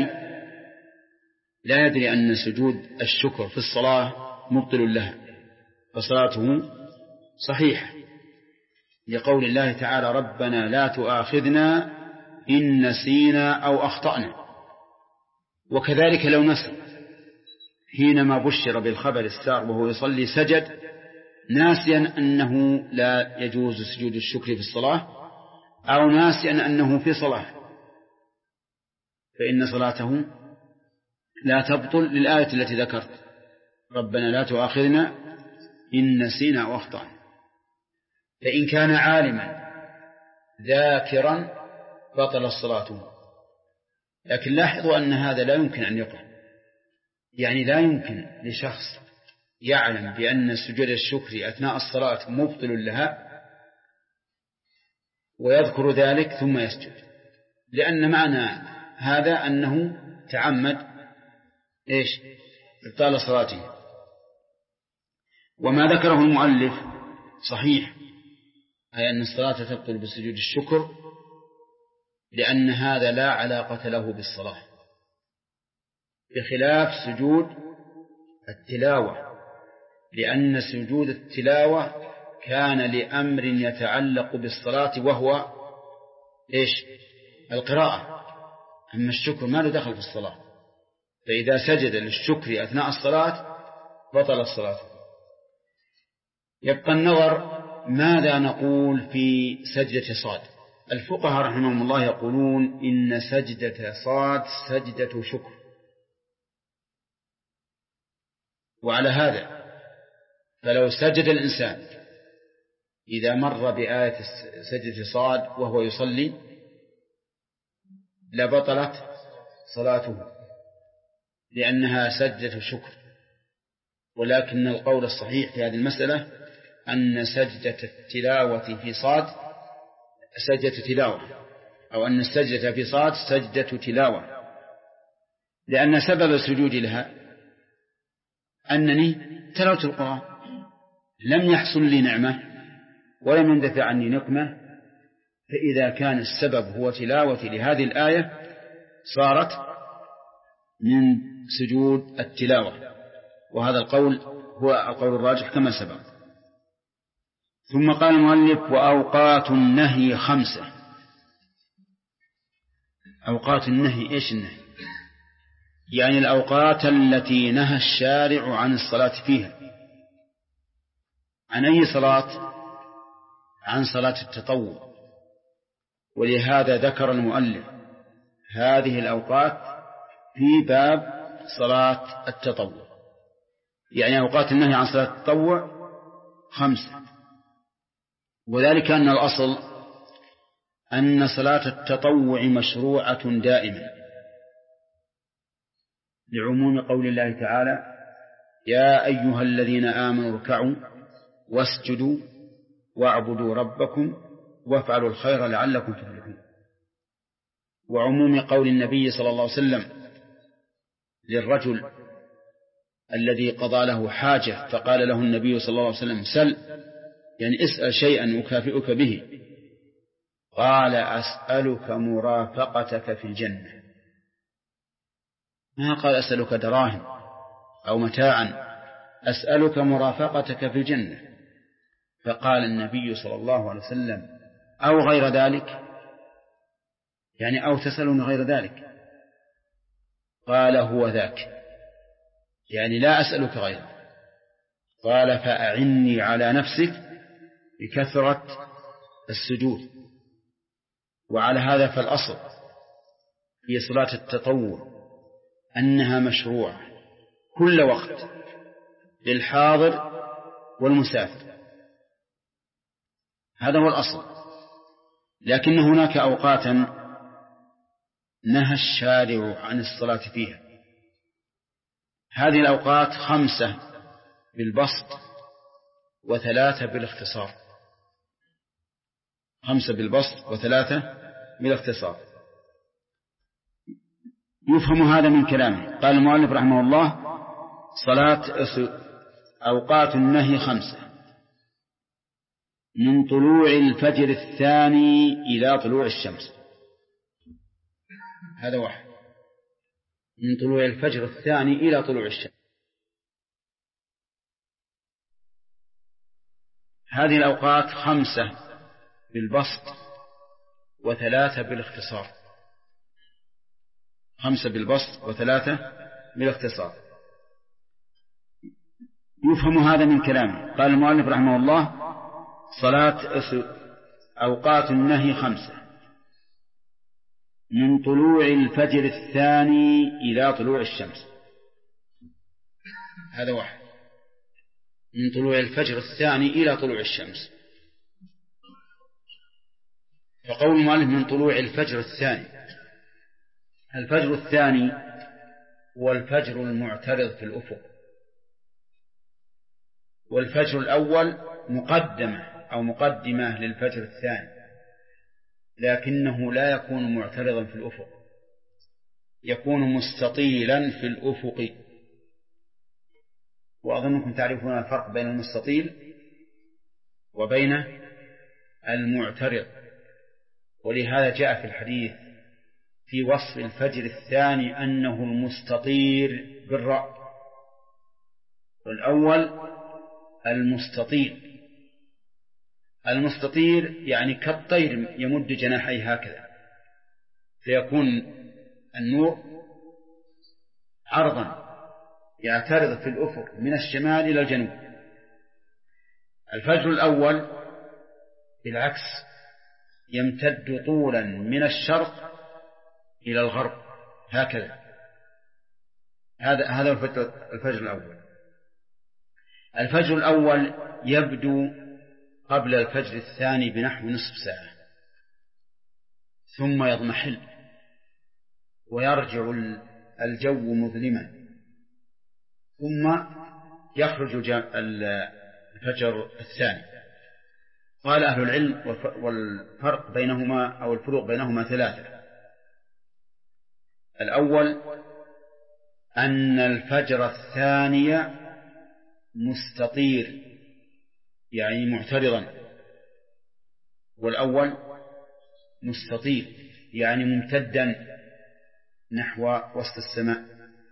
لا يدري أن سجود الشكر في الصلاة مبطل لها فصلاته صحيحة، لقول الله تعالى ربنا لا تؤاخذنا إن نسينا أو أخطأنا. وكذلك لو نسي حينما بشر بالخبر السار وهو يصلي سجد ناسيا أنه لا يجوز سجود الشكر في الصلاة أو ناسيا أنه في صلاة فإن صلاته لا تبطل للآية التي ذكرت ربنا لا تؤاخذنا إن نسينا أو أخطأنا. فإن كان عالما ذاكرا بطل صلاته. لكن لاحظوا أن هذا لا يمكن أن يقع، يعني لا يمكن لشخص يعلم بأن سجود الشكر أثناء الصلاة مبطل لها ويذكر ذلك ثم يسجد، لأن معنى هذا أنه تعمد إبطال صلاته. وما ذكره المؤلف صحيح، أي أن الصلاة تبطل بسجود الشكر، لأن هذا لا علاقة له بالصلاة، بخلاف سجود التلاوة، لأن سجود التلاوة كان لأمر يتعلق بالصلاة وهو القراءة، أما الشكر ما له دخل في الصلاة، فإذا سجد للشكر أثناء الصلاة بطل الصلاة. يبقى النظر ماذا نقول في سجدة صاد؟ الفقهاء رحمهم الله يقولون إن سجدة صاد سجدة شكر. وعلى هذا فلو سجد الإنسان إذا مر بآية سجدة صاد وهو يصلي لبطلت صلاته لأنها سجدة شكر. ولكن القول الصحيح في هذه المسألة أن سجدة التلاوة في صاد سجدة تلاوة، أو أن السجدة في صاد سجدة تلاوة، لأن سبب السجود لها أنني تلوت القرآن، لم يحصل لي نعمة ولم يندفع عني نقمة، فإذا كان السبب هو تلاوة لهذه الآية صارت من سجود التلاوة، وهذا القول هو القول الراجح كما سبق. ثم قال المؤلف: وأوقات النهي 5. أوقات النهي إيش النهي؟ يعني الأوقات التي نهى الشارع عن الصلاة فيها. عن أي صلاة؟ عن صلاة التطوع. ولهذا ذكر المؤلف هذه الأوقات في باب صلاة التطوع، يعني أوقات النهي عن صلاة التطوع 5. وذلك أن الأصل أن صلاة التطوع مشروعة دائما، لعموم قول الله تعالى: يا أيها الذين آمنوا اركعوا واسجدوا واعبدوا ربكم وافعلوا الخير لعلكم تفلحون. وعموم قول النبي صلى الله عليه وسلم للرجل الذي قضى له حاجة فقال له النبي صلى الله عليه وسلم: سل، يعني اسأل شيئا أكافئك به. قال: أسألك مرافقتك في الجنة. ما قال أسألك دراهم أو متاعا، أسألك مرافقتك في الجنة. فقال النبي صلى الله عليه وسلم: أو غير ذلك، يعني أو تسألني غير ذلك. قال: هو ذاك، يعني لا أسألك غيره. قال: فأعني على نفسك بكثرة السجود. وعلى هذا فالأصل في صلاة التطوع أنها مشروعة كل وقت للحاضر والمسافر، هذا هو الأصل. لكن هناك أوقاتا نهى الشارع عن الصلاة فيها. هذه الأوقات 5 بالبسط و3 بالاختصار. 5 بالبسط و3 بالاختصار. يفهم هذا من كلامه. قال المؤلف رحمه الله: أوقات النهي 5: من طلوع الفجر الثاني إلى طلوع الشمس. هذا واحد. من طلوع الفجر الثاني إلى طلوع الشمس. هذه الأوقات 5 بالبسط و3 بالاختصار. 5 بالبسط و3 بالاختصار. يفهم هذا من كلامه. قال المؤلف رحمه الله: أوقات النهي 5: من طلوع الفجر الثاني إلى طلوع الشمس. هذا واحد. من طلوع الفجر الثاني إلى طلوع الشمس. فقول المؤلف من طلوع الفجر الثاني، الفجر الثاني هو الفجر المعترض في الأفق، والفجر الأول مقدمة للفجر الثاني، لكنه لا يكون معترضا في الأفق، يكون مستطيلا في الأفق. وأظنكم تعرفون الفرق بين المستطيل وبين المعترض، ولهذا جاء في الحديث في وصف الفجر الثاني أنه المستطير بالراء، والأول المستطيل. المستطير يعني كالطير يمد جناحيه هكذا، فيكون النور عرضا يعترض في الأفق من الشمال إلى الجنوب. الفجر الأول بالعكس يمتد طولا من الشرق إلى الغرب هكذا. هذا الفجر الأول. الفجر الأول يبدو قبل الفجر الثاني بنحو نصف ساعة، ثم يضمحل ويرجع الجو مظلما، ثم يخرج الفجر الثاني. قال أهل العلم والفرق بينهما أو الفروق بينهما ثلاثة. الأول أن الفجر الثاني مستطير يعني معترضا، والأول مستطير يعني ممتدا نحو وسط السماء.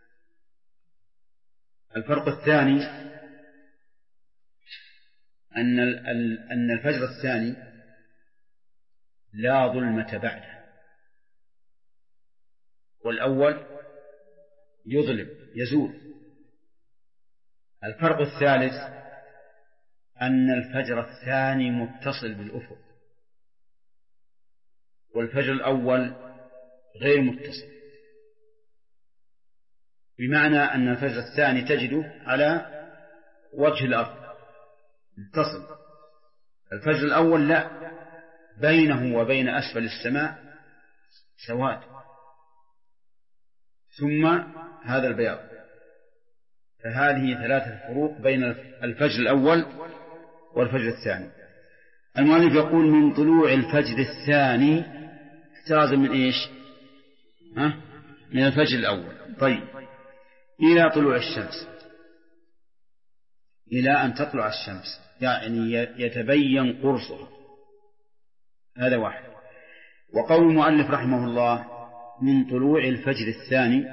الفرق الثاني أن الفجر الثاني لا ظلمة بعده، والأول يظلم يزول. الفرق الثالث أن الفجر الثاني متصل بالأفق، والفجر الأول غير متصل، بمعنى أن الفجر الثاني تجده على وجه الأرض متصل. الفجر الأول لا، بينه وبين أسفل السماء سواد، ثم هذا البياض. فهذه ثلاثة فروق بين الفجر الأول والفجر الثاني. المؤلف يقول من طلوع الفجر الثاني احترازا من إيش؟ من الفجر الأول. طيب، إلى طلوع الشمس، إلى أن تطلع الشمس يعني يتبين قرصها، هذا واحد. وقول المؤلف رحمه الله من طلوع الفجر الثاني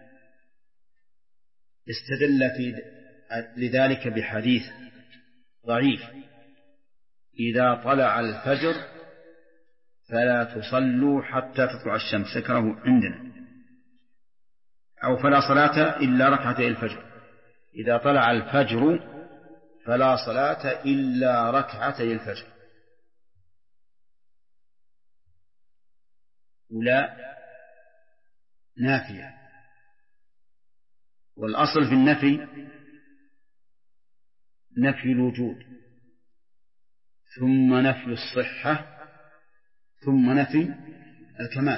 استدل لذلك بحديث ضعيف: إذا طلع الفجر فلا تصلوا حتى تطلع الشمس، ذكره عندنا، أو فلا صلاة إلا ركعتي الفجر. إذا طلع الفجر فلا صلاة إلا ركعتي الفجر. ولا نافية، والأصل في النفي نفي الوجود، ثم نفي الصحة، ثم نفي الكمال.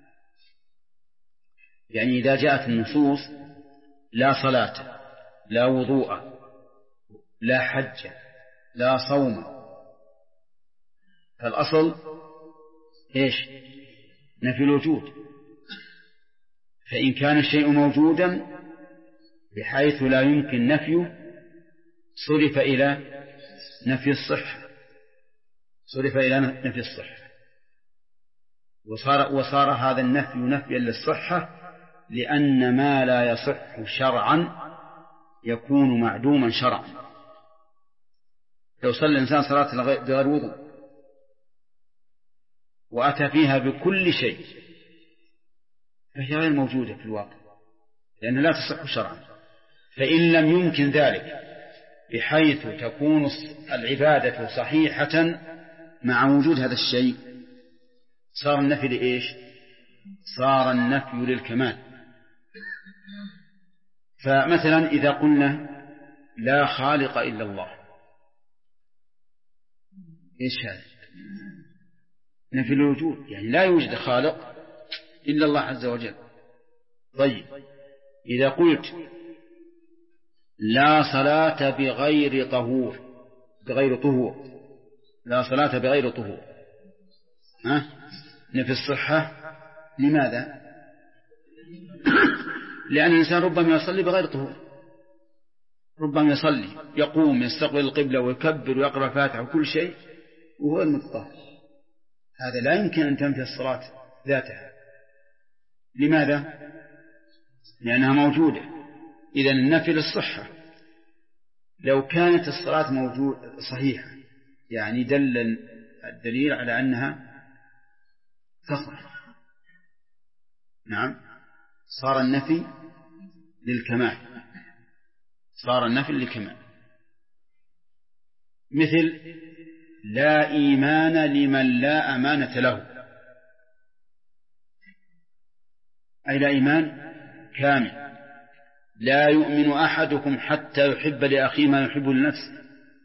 يعني إذا جاءت النصوص لا صلاة، لا وضوء، لا حج، لا صوم، فالأصل إيش؟ نفي الوجود. فإن كان الشيء موجودا بحيث لا يمكن نفيه صرف إلى نفي الصحة، صرف إلى نفي الصحة، وصار هذا النفي نفيا للصحة، لأن ما لا يصح شرعا يكون معدوما شرعا. لو صلى الإنسان صلاة بغير وضوء وأتى فيها بكل شيء فهي غير موجودة في الواقع، لأنها لا تصح شرعا. فإن لم يمكن ذلك بحيث تكون العبادة صحيحة مع وجود هذا الشيء، صار النفي لإيش؟ صار النفي للكمال. فمثلا إذا قلنا لا خالق إلا الله، إيش هذا؟ نفي الوجود، يعني لا يوجد خالق إلا الله عز وجل. طيب، إذا قلت لا صلاة بغير طهور، لا صلاة بغير طهور، نفي الصحة. لماذا؟ لأن الإنسان ربما يصلي بغير طهور، ربما يصلي يقوم يستقبل القبلة ويكبر ويقرأ الفاتحة وكل شيء وهو المتطهر، هذا لا يمكن أن تنفي الصلاة ذاتها. لماذا؟ لأنها موجودة. إذن النفي للصحة. لو كانت الصلاة صحيحة يعني دل الدليل على أنها تصح، نعم، صار النفي للكمال، صار النفي للكمال. مثل لا إيمان لمن لا أمانة له، أي لا إيمان كامل. لا يؤمن أحدكم حتى يحب لأخيه ما يحب لنفسه،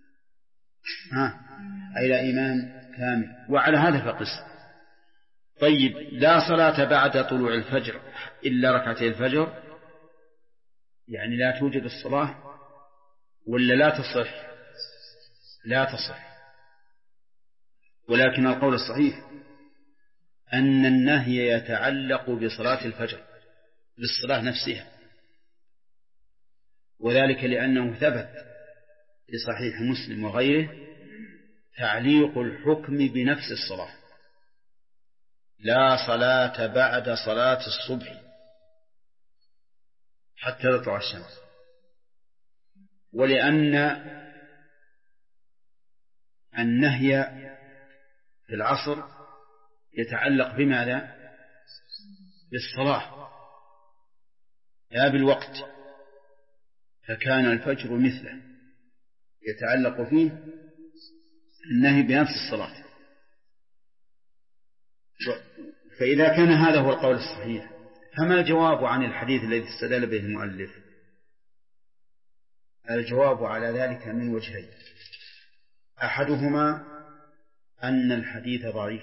أي لا إيمان كامل. وعلى هذا فقس. طيب، لا صلاة بعد طلوع الفجر إلا ركعتي الفجر، يعني لا توجد الصلاة ولا لا تصح؟ لا تصح. ولكن القول الصحيح أن النهي يتعلق بصلاة الفجر، بالصلاة نفسها، وذلك لأنه ثبت في صحيح مسلم وغيره تعليق الحكم بنفس الصلاة: لا صلاة بعد صلاة الصبح حتى تطلع الشمس. ولأن النهي في العصر يتعلق بماذا؟ بالصلاة لا بالوقت، فكان الفجر مثله يتعلق فيه النهي بنفس الصلاة. فإذا كان هذا هو القول الصحيح، فما الجواب عن الحديث الذي استدل به المؤلف؟ الجواب على ذلك من وجهين: أحدهما أن الحديث ضعيف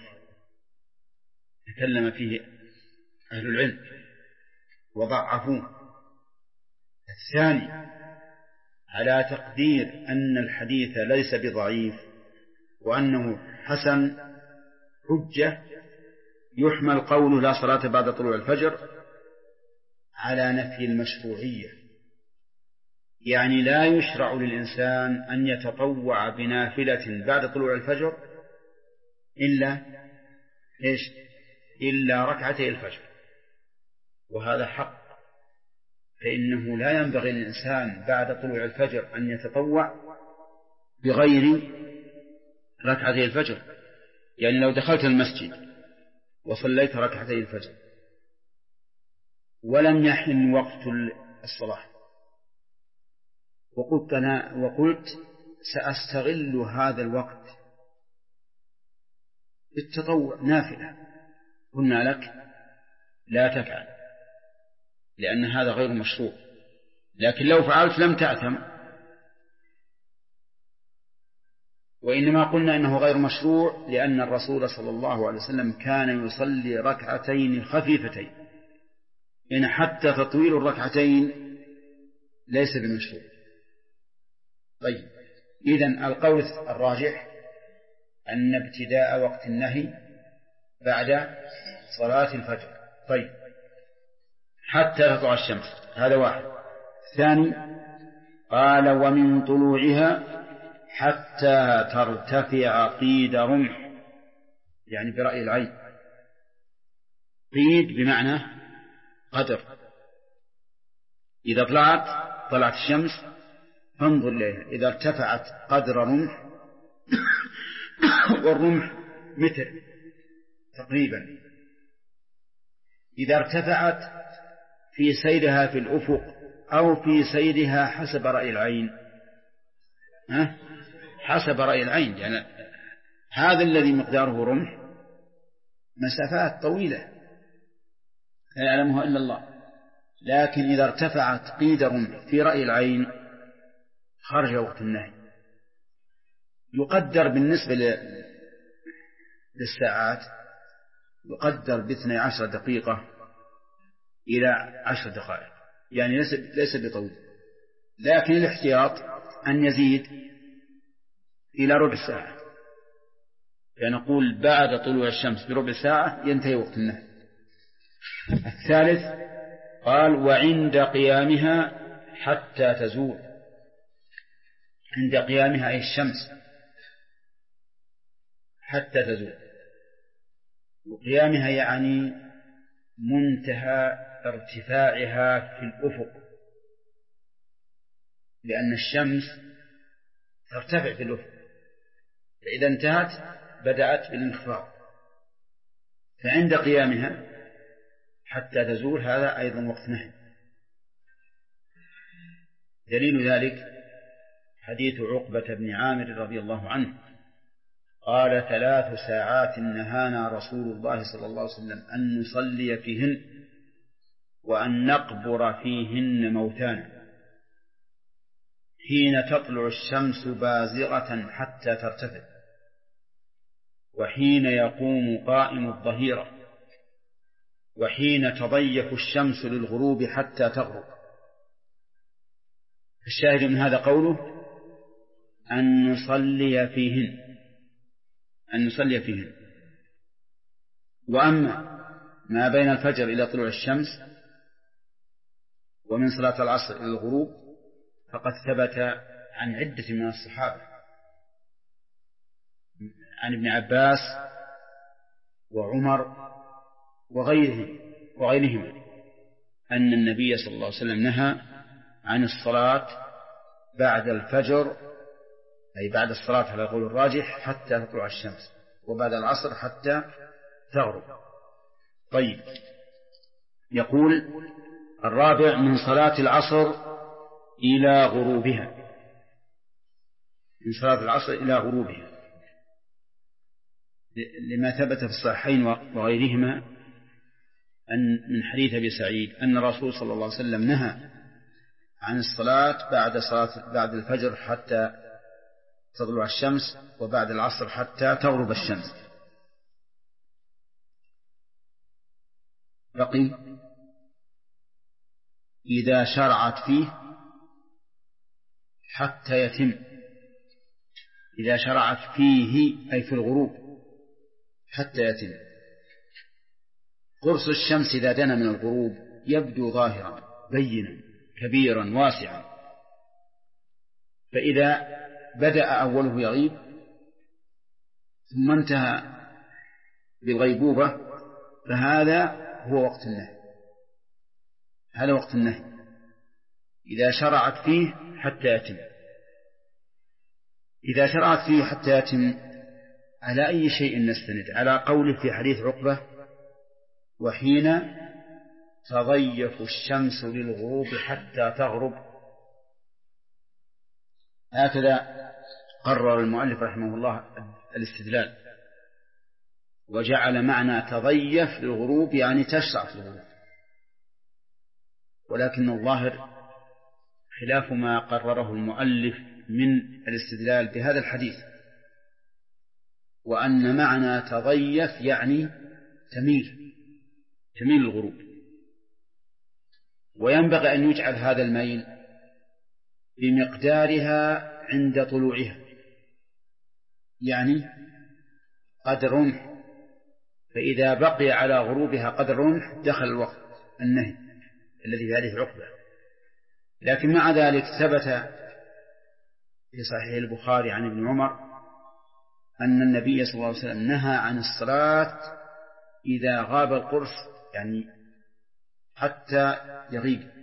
تكلم فيه أهل العلم وضعفوه. الثاني على تقدير أن الحديث ليس بضعيف وأنه حسن حجة، يحمل قوله لا صلاة بعد طلوع الفجر على نفي المشروعية، يعني لا يشرع للإنسان أن يتطوع بنافلة بعد طلوع الفجر إلا ركعتي الفجر، وهذا حق. فإنه لا ينبغي للإنسان بعد طلوع الفجر أن يتطوع بغير ركعتي الفجر. يعني لو دخلت المسجد وصليت ركعتي الفجر ولم يحن وقت الصلاة وقلت سأستغل هذا الوقت بالتطوع نافلة، قلنا لك لا تفعل، لأن هذا غير مشروع. لكن لو فعلت لم تأثم، وإنما قلنا إنه غير مشروع لأن الرسول صلى الله عليه وسلم كان يصلي ركعتين خفيفتين، إن حتى تطويل الركعتين ليس بمشروع. طيب، إذن القول الراجح أن ابتداء وقت النهي بعد صلاة الفجر. طيب، حتى تطلع الشمس، هذا واحد. ثاني قال ومن طلوعها حتى ترتفع قيد رمح، يعني برأي العين. قيد بمعنى قدر. إذا طلعت الشمس فانظر إليها، إذا ارتفعت قدر رمح والرمح متر تقريبا، إذا ارتفعت في سيرها في الأفق أو في سيرها حسب رأي العين، حسب رأي العين، يعني هذا الذي مقداره رمح مسافات طويلة لا يعلمها إلا الله. لكن إذا ارتفعت قيد رمح في رأي العين خرج وقت النهي. يقدر بالنسبة للساعات يقدر ب12 دقيقة إلى 10 دقائق، يعني ليس بطويل. لكن الاحتياط أن يزيد إلى ربع ساعة، فنقول بعد طلوع الشمس بربع ساعة ينتهي وقت النهي. الثالث قال وعند قيامها حتى تزول. عند قيامها أي الشمس حتى تزول، وقيامها يعني منتهى ارتفاعها في الأفق، لأن الشمس ترتفع في الأفق، فإذا انتهت بدأت بالانخفاض. فعند قيامها حتى تزول هذا أيضا وقت نهي. دليل ذلك حديث عقبة بن عامر رضي الله عنه قال 3 ساعات نهانا رسول الله صلى الله عليه وسلم أن نصلي فيهن وأن نقبر فيهن موتانا حين تطلع الشمس بازغة حتى ترتفع وحين يقوم قائم الظهيرة وحين تضيف الشمس للغروب حتى تغرب. الشاهد من هذا قوله أن نصلي فيهن. وأما ما بين الفجر إلى طلوع الشمس ومن صلاة العصر إلى الغروب فقد ثبت عن عدة من الصحابة عن ابن عباس وعمر وغيرهم أن النبي صلى الله عليه وسلم نهى عن الصلاة بعد الفجر، أي بعد الصلاة على القول الراجح حتى تطلع الشمس، وبعد العصر حتى تغرب. طيب، يقول الرابع من صلاة العصر إلى غروبها، من صلاة العصر إلى غروبها، لما ثبت في الصحيحين وغيرهما أن من حديث أبي سعيد أن الرسول صلى الله عليه وسلم نهى عن الصلاة بعد الفجر حتى تطلع الشمس، وبعد العصر حتى تغرب الشمس. بقي إذا شرعت فيه حتى يتم، إذا شرعت فيه أي في الغروب حتى يتم. قرص الشمس إذا دنا من الغروب يبدو ظاهرا بينا كبيرا واسعا، فإذا بدأ أوله يغيب ثم انتهى بالغيبوبة فهذا هو وقت النهي، هذا وقت النهي إذا شرعت فيه حتى يتم. إذا شرعت فيه حتى يتم على أي شيء نستند؟ على قوله في حديث عقبة وحين تضيف الشمس للغروب حتى تغرب، هكذا قرر المؤلف رحمه الله الاستدلال، وجعل معنى تضيف للغروب يعني تشرع في الغروب، ولكن الظاهر خلاف ما قرره المؤلف من الاستدلال بهذا الحديث، وأن معنى تضيف يعني تميل الغروب، وينبغي أن يجعل هذا الميل بمقدارها عند طلوعها، يعني قدر رمح، فإذا بقي على غروبها قدر رمح دخل الوقت النهي الذي في حديث عقبة. لكن مع ذلك ثبت في صحيح البخاري عن ابن عمر أن النبي صلى الله عليه وسلم نهى عن الصلاة إذا غاب القرص، يعني حتى يغيب.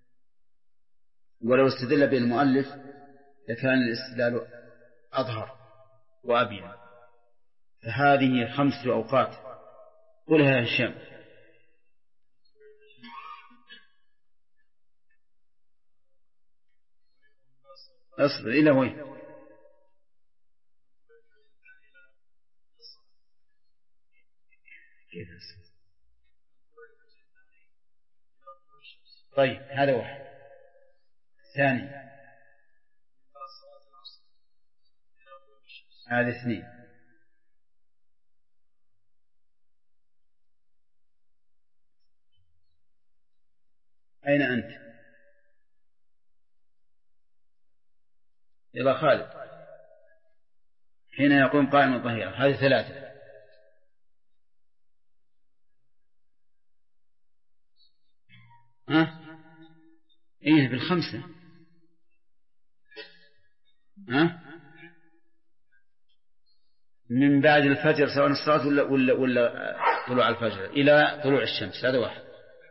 ولو استدل به المؤلف لكان الاستدلال أظهر وأبين. فهذه 5 أوقات قلها يا هشام. أصبر إلى وين؟ طيب هذا واحد. ثاني هذا 2. أين أنت؟ يلا خالد. حين يقوم قائم الظهيرة، هذه 3. إيه بال5. من بعد الفجر سواء الصلاة ولا طلوع الفجر إلى طلوع الشمس، هذا 1.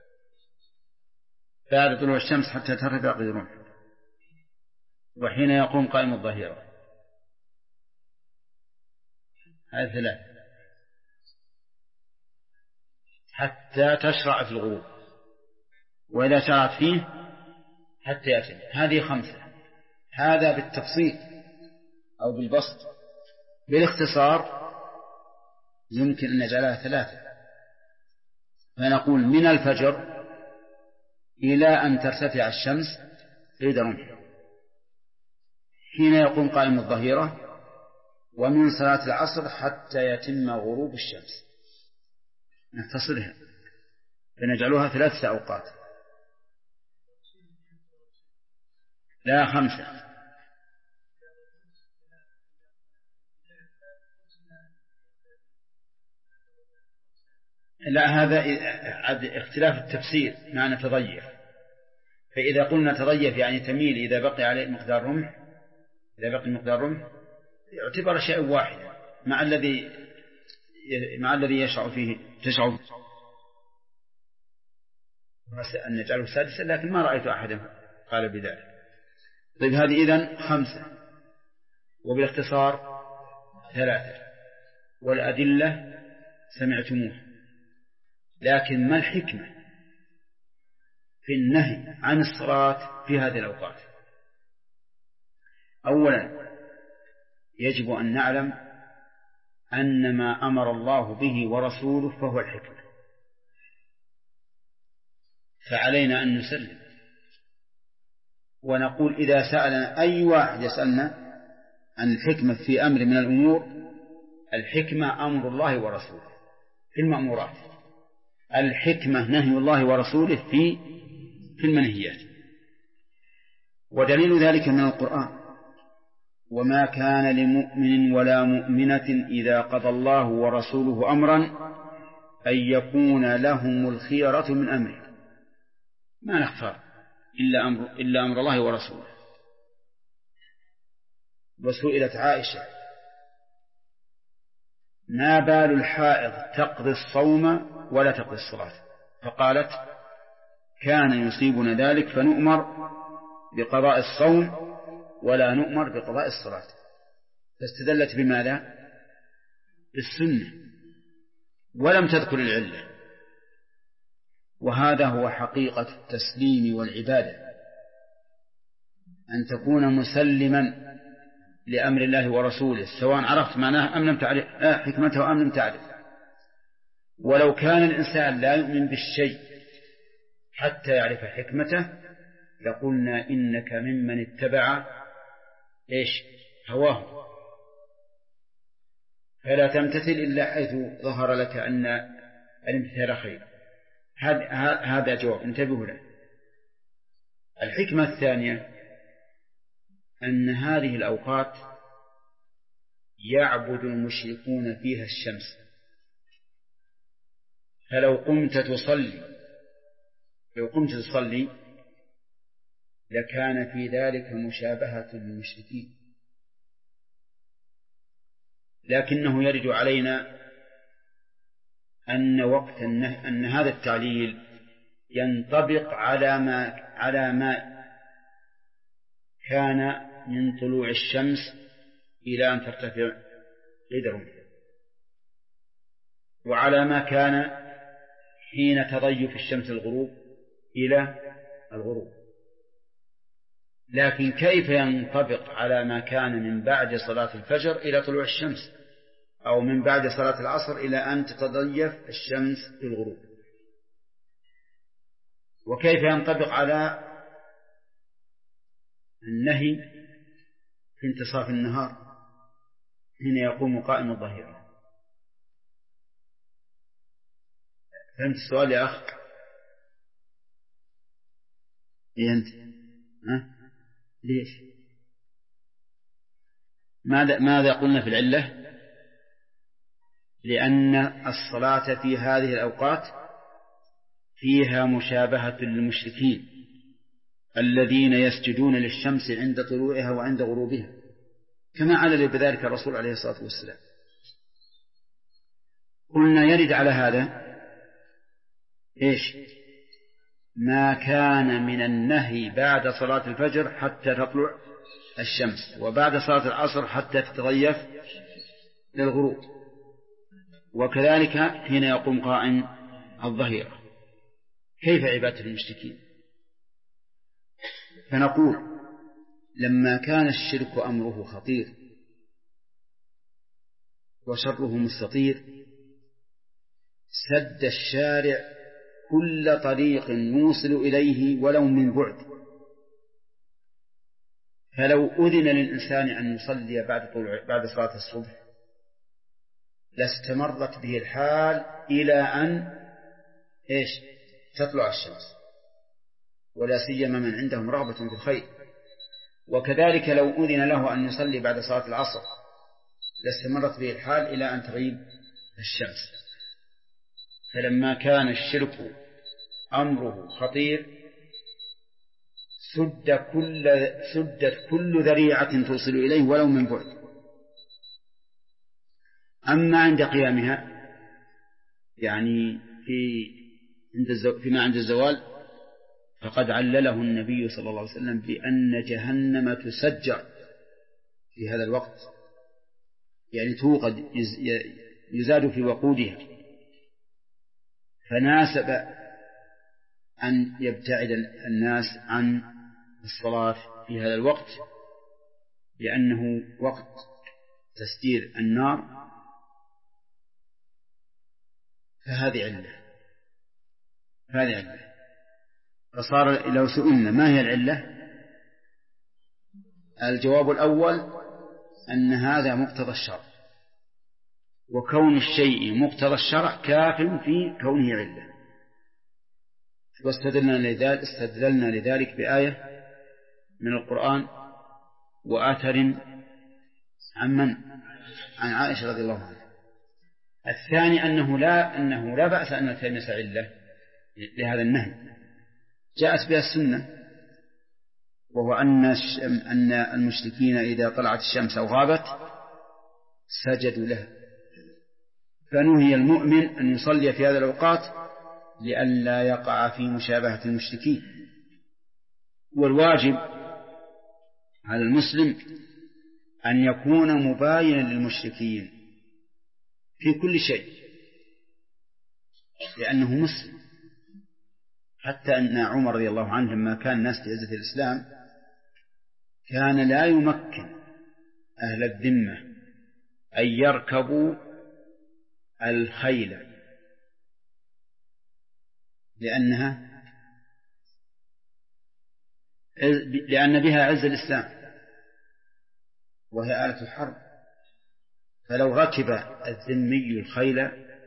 بعد طلوع الشمس حتى ترتفع قدرون، وحين يقوم قائم الظهيرة، هذه 3. حتى تشرع في الغروب، وإذا شرعت فيه حتى يأتي، هذه 5. هذا بالتفصيل أو بالبسط بالاختصار يمكن أن نجعلها 3، فنقول من الفجر إلى أن ترتفع الشمس قيد رمح، حين يقوم قائم الظهيرة، ومن صلاة العصر حتى يتم غروب الشمس. نختصرها فنجعلها 3 أوقات، لا 5. لا، هذا اختلاف التفسير معنى تضيف. فإذا قلنا تضيف يعني تميل إذا بقي عليه مقدار رمح، إذا بقي مقدار رمح يعتبر شيء واحد مع الذي تشعر أن نجعله 6، لكن ما رأيت أحدا قال بذلك. طيب هذه إذن 5، وبالاختصار 3، والأدلة سمعتموها. لكن ما الحكمة في النهي عن الصلاة في هذه الأوقات؟ أولا يجب أن نعلم أن ما أمر الله به ورسوله فهو الحكمة، فعلينا أن نسلم ونقول إذا سألنا أي واحد يسألنا عن الحكمة في أمر من الأمور، الحكمة أمر الله ورسوله في المأمورات، الحكمة نهي الله ورسوله في المنهيات. ودليل ذلك من القرآن: وما كان لمؤمن ولا مؤمنة إذا قضى الله ورسوله أمرا أن يكون لهم الخيرة من أمره، ما نختار إلا أمر الله ورسوله. وسئلت عائشة: ما بال الحائض تقضي الصوم ولا تقضي الصلاة؟ فقالت: كان يصيبنا ذلك فنؤمر بقضاء الصوم ولا نؤمر بقضاء الصلاة. فاستدلت بماذا؟ بالسنة، ولم تذكر العلة. وهذا هو حقيقة التسليم والعبادة، أن تكون مسلما لأمر الله ورسوله سواء عرفت معناه أم لم تعرف حكمته أم لم تعرف. ولو كان الإنسان لا يؤمن بالشيء حتى يعرف حكمته لقلنا إنك ممن اتبع هواه، فلا تمتثل إلا حيث ظهر لك أن الامتثال خير. هذا جواب، انتبهوا له. الحكمة الثانية أن هذه الأوقات يعبد المشركون فيها الشمس، فلو قمت تصلي لكان في ذلك مشابهة للمشركين. لكنه يرد علينا أن هذا التعليل ينطبق على ما كان من طلوع الشمس إلى أن ترتفع قدرهم، وعلى ما كان حين تضيف الشمس الغروب إلى الغروب. لكن كيف ينطبق على ما كان من بعد صلاة الفجر إلى طلوع الشمس، أو من بعد صلاة العصر إلى أن تتضيف الشمس في الغروب؟ وكيف ينطبق على النهي في انتصاف النهار حين يقوم قائم الظهيرة؟ فهمت السؤال يا أخ؟ أنت ليش؟ ماذا قلنا في العلة؟ لأن الصلاة في هذه الأوقات فيها مشابهة للمشركين الذين يسجدون للشمس عند طلوعها وعند غروبها، كما علل بذلك الرسول عليه الصلاة والسلام. قلنا يرد على هذا ما كان من النهي بعد صلاة الفجر حتى تطلع الشمس، وبعد صلاة العصر حتى تتضيف للغروب، وكذلك حين يقوم قائم الظهيرة. كيف عبادة المشركين؟ فنقول لما كان الشرك أمره خطير وشره مستطير سد الشارع كل طريق يوصل إليه ولو من بعد، فلو أذن للإنسان أن يصلي بعد صلاة الصبح لاستمرت به الحال إلى أن تطلع الشمس، ولا سيما من عندهم رغبة في الخير. وكذلك لو أذن له أن يصلي بعد صلاة العصر لاستمرت به الحال إلى أن تغيب الشمس. فلما كان الشرك أمره خطير سدت كل ذريعة توصل إليه ولو من بعد. أما عند قيامها يعني فيما عند الزوال فقد علله النبي صلى الله عليه وسلم بأن جهنم تسجر في هذا الوقت، يعني توقد يزاد في وقودها، فناسب أن يبتعد الناس عن الصلاة في هذا الوقت لأنه وقت تسجير النار. فهذه علة. فصار لو سئلنا ما هي العلة، الجواب الأول أن هذا مقتضى الشرع، وكون الشيء مقتضى الشرع كاف في كونه علة. واستدللنا لذلك بآية من القرآن وآثر عن عائشة رضي الله عنها. الثاني أنه لا بأس أن نلتمس علة لهذا النهي جاءت بها السنة، وهو أن المشركين إذا طلعت الشمس أو غابت سجدوا لها، فنهي المؤمن أن يصلي في هذا الأوقات لئلا يقع في مشابهة المشركين. والواجب على المسلم أن يكون مباينا للمشركين في كل شيء لأنه مسلم. حتى أن عمر رضي الله عنه لما كان الناس في عزة الإسلام كان لا يمكن أهل الذمة أن يركبوا الخيل لأن بها عز الإسلام وهي آلة الحرب، فلو ركب الذمي الخيل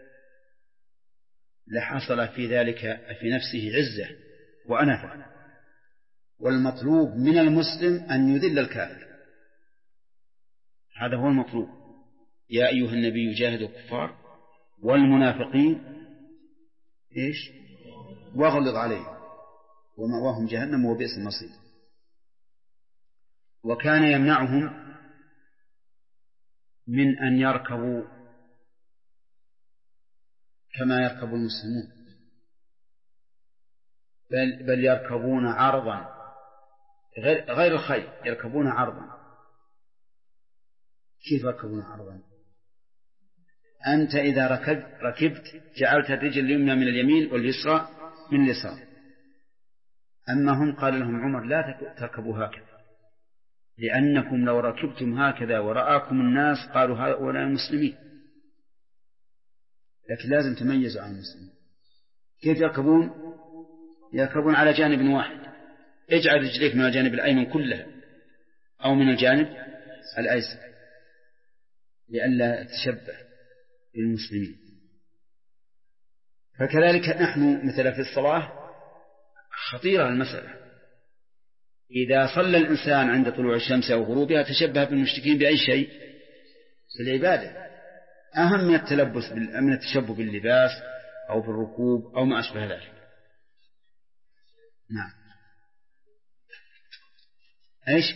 لحصل في ذلك في نفسه عزة وأنفة. والمطلوب من المسلم أن يذل الكافر، هذا هو المطلوب. يا أيها النبي جاهد الكفار والمنافقين واغلظ عليهم ومأواهم جهنم وبئس المصير. وكان يمنعهم من أن يركبوا كما يركب المسلمون، بل يركبون عرضا غير الخيل، يركبون عرضا. كيف يركبون عرضا؟ أنت إذا ركبت جعلت الرجل اليمنى من اليمين واليسرى من اليسار. أما هم قال لهم عمر لا تركبوا هكذا، لأنكم لو ركبتم هكذا ورآكم الناس قالوا هؤلاء المسلمين، لكن لازم تميزوا عن المسلمين. كيف يركبون؟ يركبون على جانب واحد، اجعل رجليك من الجانب الأيمن كلها أو من الجانب الأيسر لئلا تشبه بالمسلمين. فكذلك نحن مثل في الصلاة خطيرة المسألة، إذا صلى الإنسان عند طلوع الشمس أو غروبها تشبه بالمشركين بأي شيء في العبادة، أهم من التلبس من التشبه باللباس أو بالركوب أو ما أشبه ذلك. نعم. إيش؟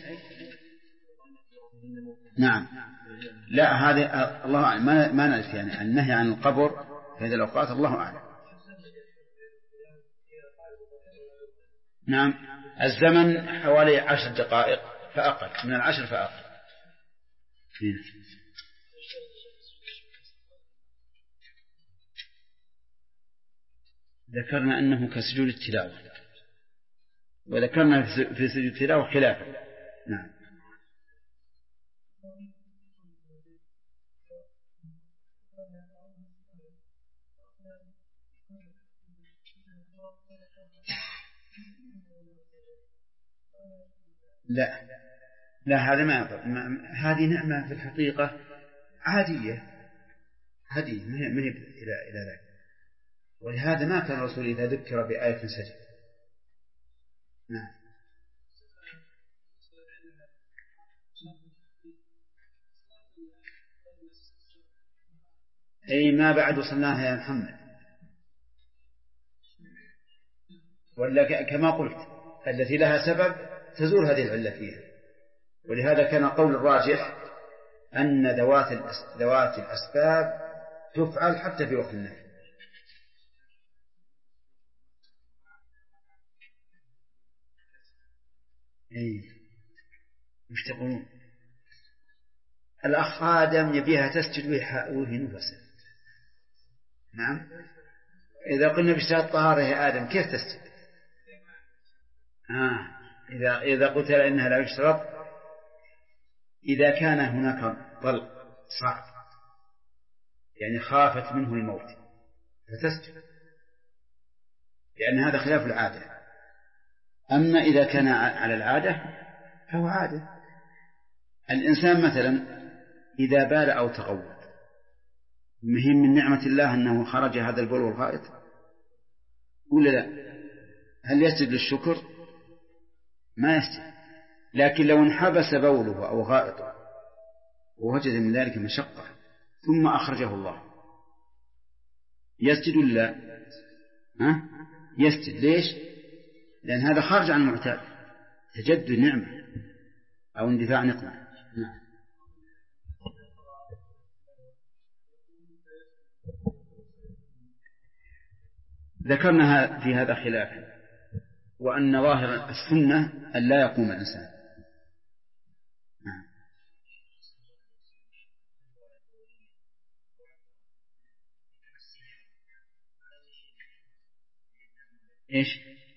نعم. لا هذا الله أعلم، ما نعرف يعني النهي عن القبر في هذه الأوقات الله أعلم. نعم. الزمن حوالي 10 دقائق فأقل، من 10 فأقل. ذكرنا أنه كسجود التلاوة، وذكرنا في سجود التلاوة خلافا. نعم. لا هذا هذه نعمة في الحقيقة عادية هذه من إلى ذلك. ولهذا ما كان الرسول إذا ذكر بآية سجد. نعم. أي ما بعد وصلناها يا محمد، ولا كما قلت التي لها سبب تزول هذه العلة فيها. ولهذا كان قول الراجح أن ذوات الأسباب تفعل حتى في وقت النهي. مش تقولون الأخ آدم يبيها تسجد وهي نفسه. نعم. إذا قلنا باشتراط الطهارة يا آدم كيف تسجد؟ إذا قلت إنها لا يشترط إذا كان هناك طلق صعب يعني خافت منه الموت فتسجد، لأن هذا خلاف العادة. أما إذا كان على العادة فهو عادة. الإنسان مثلا إذا بال أو تغوط مهم من نعمة الله أنه خرج هذا البول والغائط ولا لا؟ هل يسجد للشكر؟ ما يسجد. لكن لو انحبس بوله أو غائطه ووجد من ذلك مشقة ثم أخرجه الله يسجد ولا لا؟ يسجد. ليش؟ لأن هذا خارج عن المعتاد، تجدد نعمة أو اندفاع نقمة. نعم. ذكرنا في هذا خلافا، وأن ظاهر السنة أن لا يقوم الإنسان. نعم. إيش؟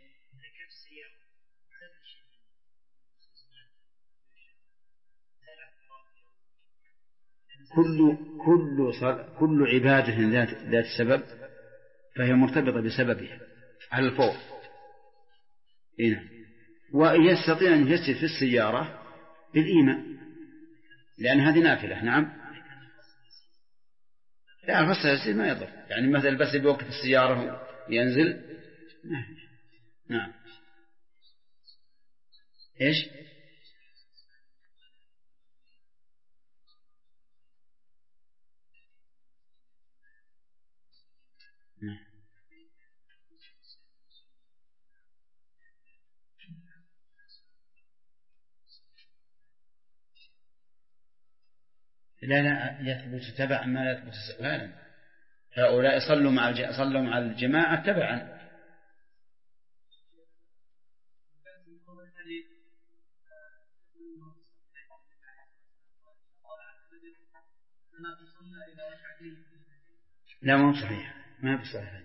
كل عبادة ذات سبب فهي مرتبطة بسببها على الفور. هنا ويستطيع أن يسجد في السيارة بالإيمان لأن هذه نافلة. نعم. لا فصل يسجد ما يضر، يعني مثلا بس بوقت السيارة ينزل. نعم. إيش؟ نعم. لا يثبت تبع ما يثبت استقلالا. هؤلاء صلوا مع الجماعة تبعا. لا مو صحيح، ما بصحيح.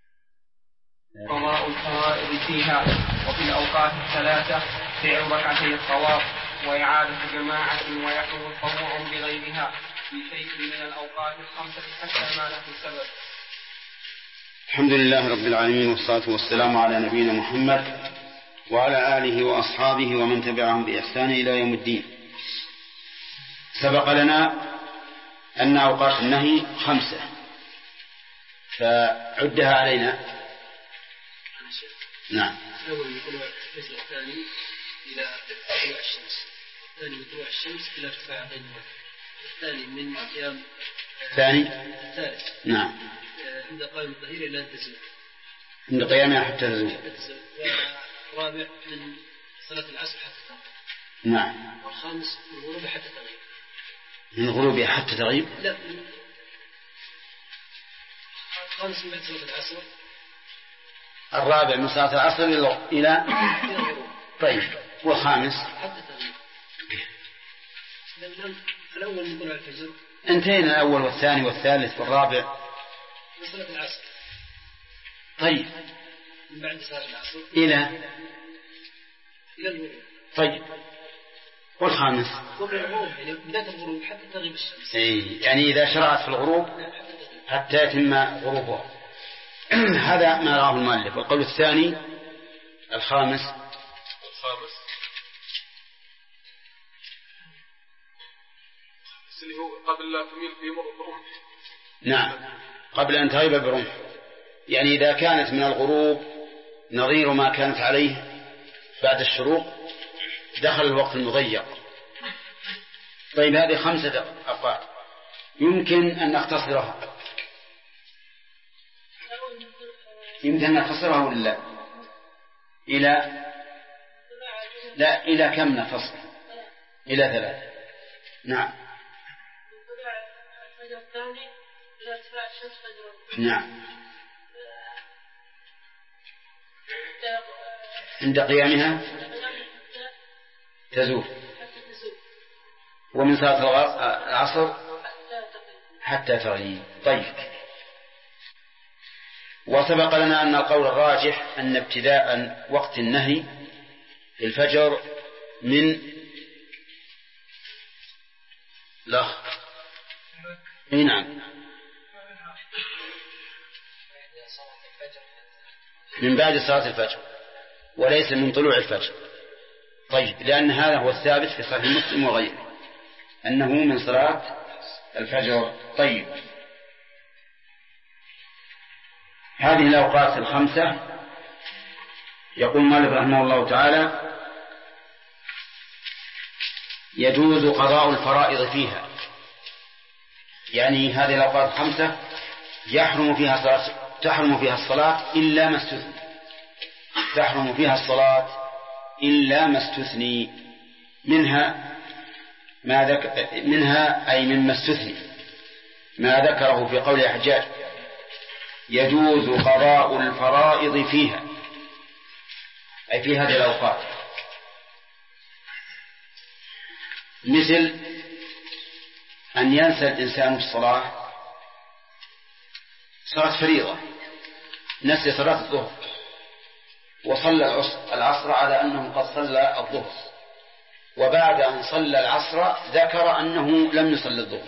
قضاء الفرائض فيها وفي الأوقات الثلاثة فعل ركعتي الطواف وإعادة جماعة ويحرم الطوع بغيرها في شيء من الأوقات الخمسة حتى ما له سبب. الحمد لله رب العالمين، والصلاة والسلام على نبينا محمد وعلى آله وأصحابه ومن تبعهم بإحسان إلى يوم الدين. سبق لنا أن أوقات النهي 5 فعدها علينا. نعم. أول من طلوع الفجر الثاني إلى طلوع الشمس، الثاني من طلوع الشمس إلى ارتفاع عين الوجه، الثاني من قيام الثالث. نعم. عند قائم الظهيرة إلى أن تزول، عند قيامها حتى تزول. والرابع من صلاة العصر حتى تغيب. نعم. والخامس من الغروب حتى تغيب. من الغروب حتى تغيب؟ لا، الخامس من بعد صلاة العصر. الرابع من صلاة العصر إلى طيب. والخامس حتى تغيب. الأول من طلوع الفجر. انتهينا الأول والثاني والثالث والرابع من صلاة العصر. طيب. من بعد صلاة العصر إلى الغروب. طيب. والخامس قبل الغروب، يعني بداية الغروب حتى تغيب الشمس. يعني إذا شرعت في الغروب حتى يتم غروبها. هذا ما راه المؤلف. والقول الثاني الخامس اللي هو قبل لا تميل في برمح. نعم، قبل أن تغيب برمح، يعني إذا كانت من الغروب نظير ما كانت عليه بعد الشروق دخل الوقت المضيق. طيب هذه 5 أوقات يمكن أن نختصرها، يمكن أن نختصرها ولا لا إلى كم نختصر؟ إلى 3. نعم نعم عند قيامها تزول، ومن صلاة العصر حتى تغيب. طيب، وسبق لنا أن القول الراجح أن ابتداء وقت النهي في الفجر من نعم من بعد صلاة الفجر وليس من طلوع الفجر. طيب، لأن هذا هو الثابت في صحيح مسلم وغيره أنه من صلاة الفجر. طيب، هذه الأوقات 5 يقول مالك رحمه الله تعالى يجوز قضاء الفرائض فيها، يعني هذه الأوقات 5 تحرم فيها الصلاة إلا ما استثني، تحرم فيها الصلاة إلا ما استثني، منها أي مما استثني ما ذكره في قول حجاج يجوز قضاء الفرائض فيها، أي في هذه الأوقات، مثل أن ينسى الإنسان الصلاة، صلاة فريضة، نسي صلاة الظهر وصلى العصر على أنه قد صلى الظهر، وبعد أن صلى العصر ذكر أنه لم يصلي الظهر،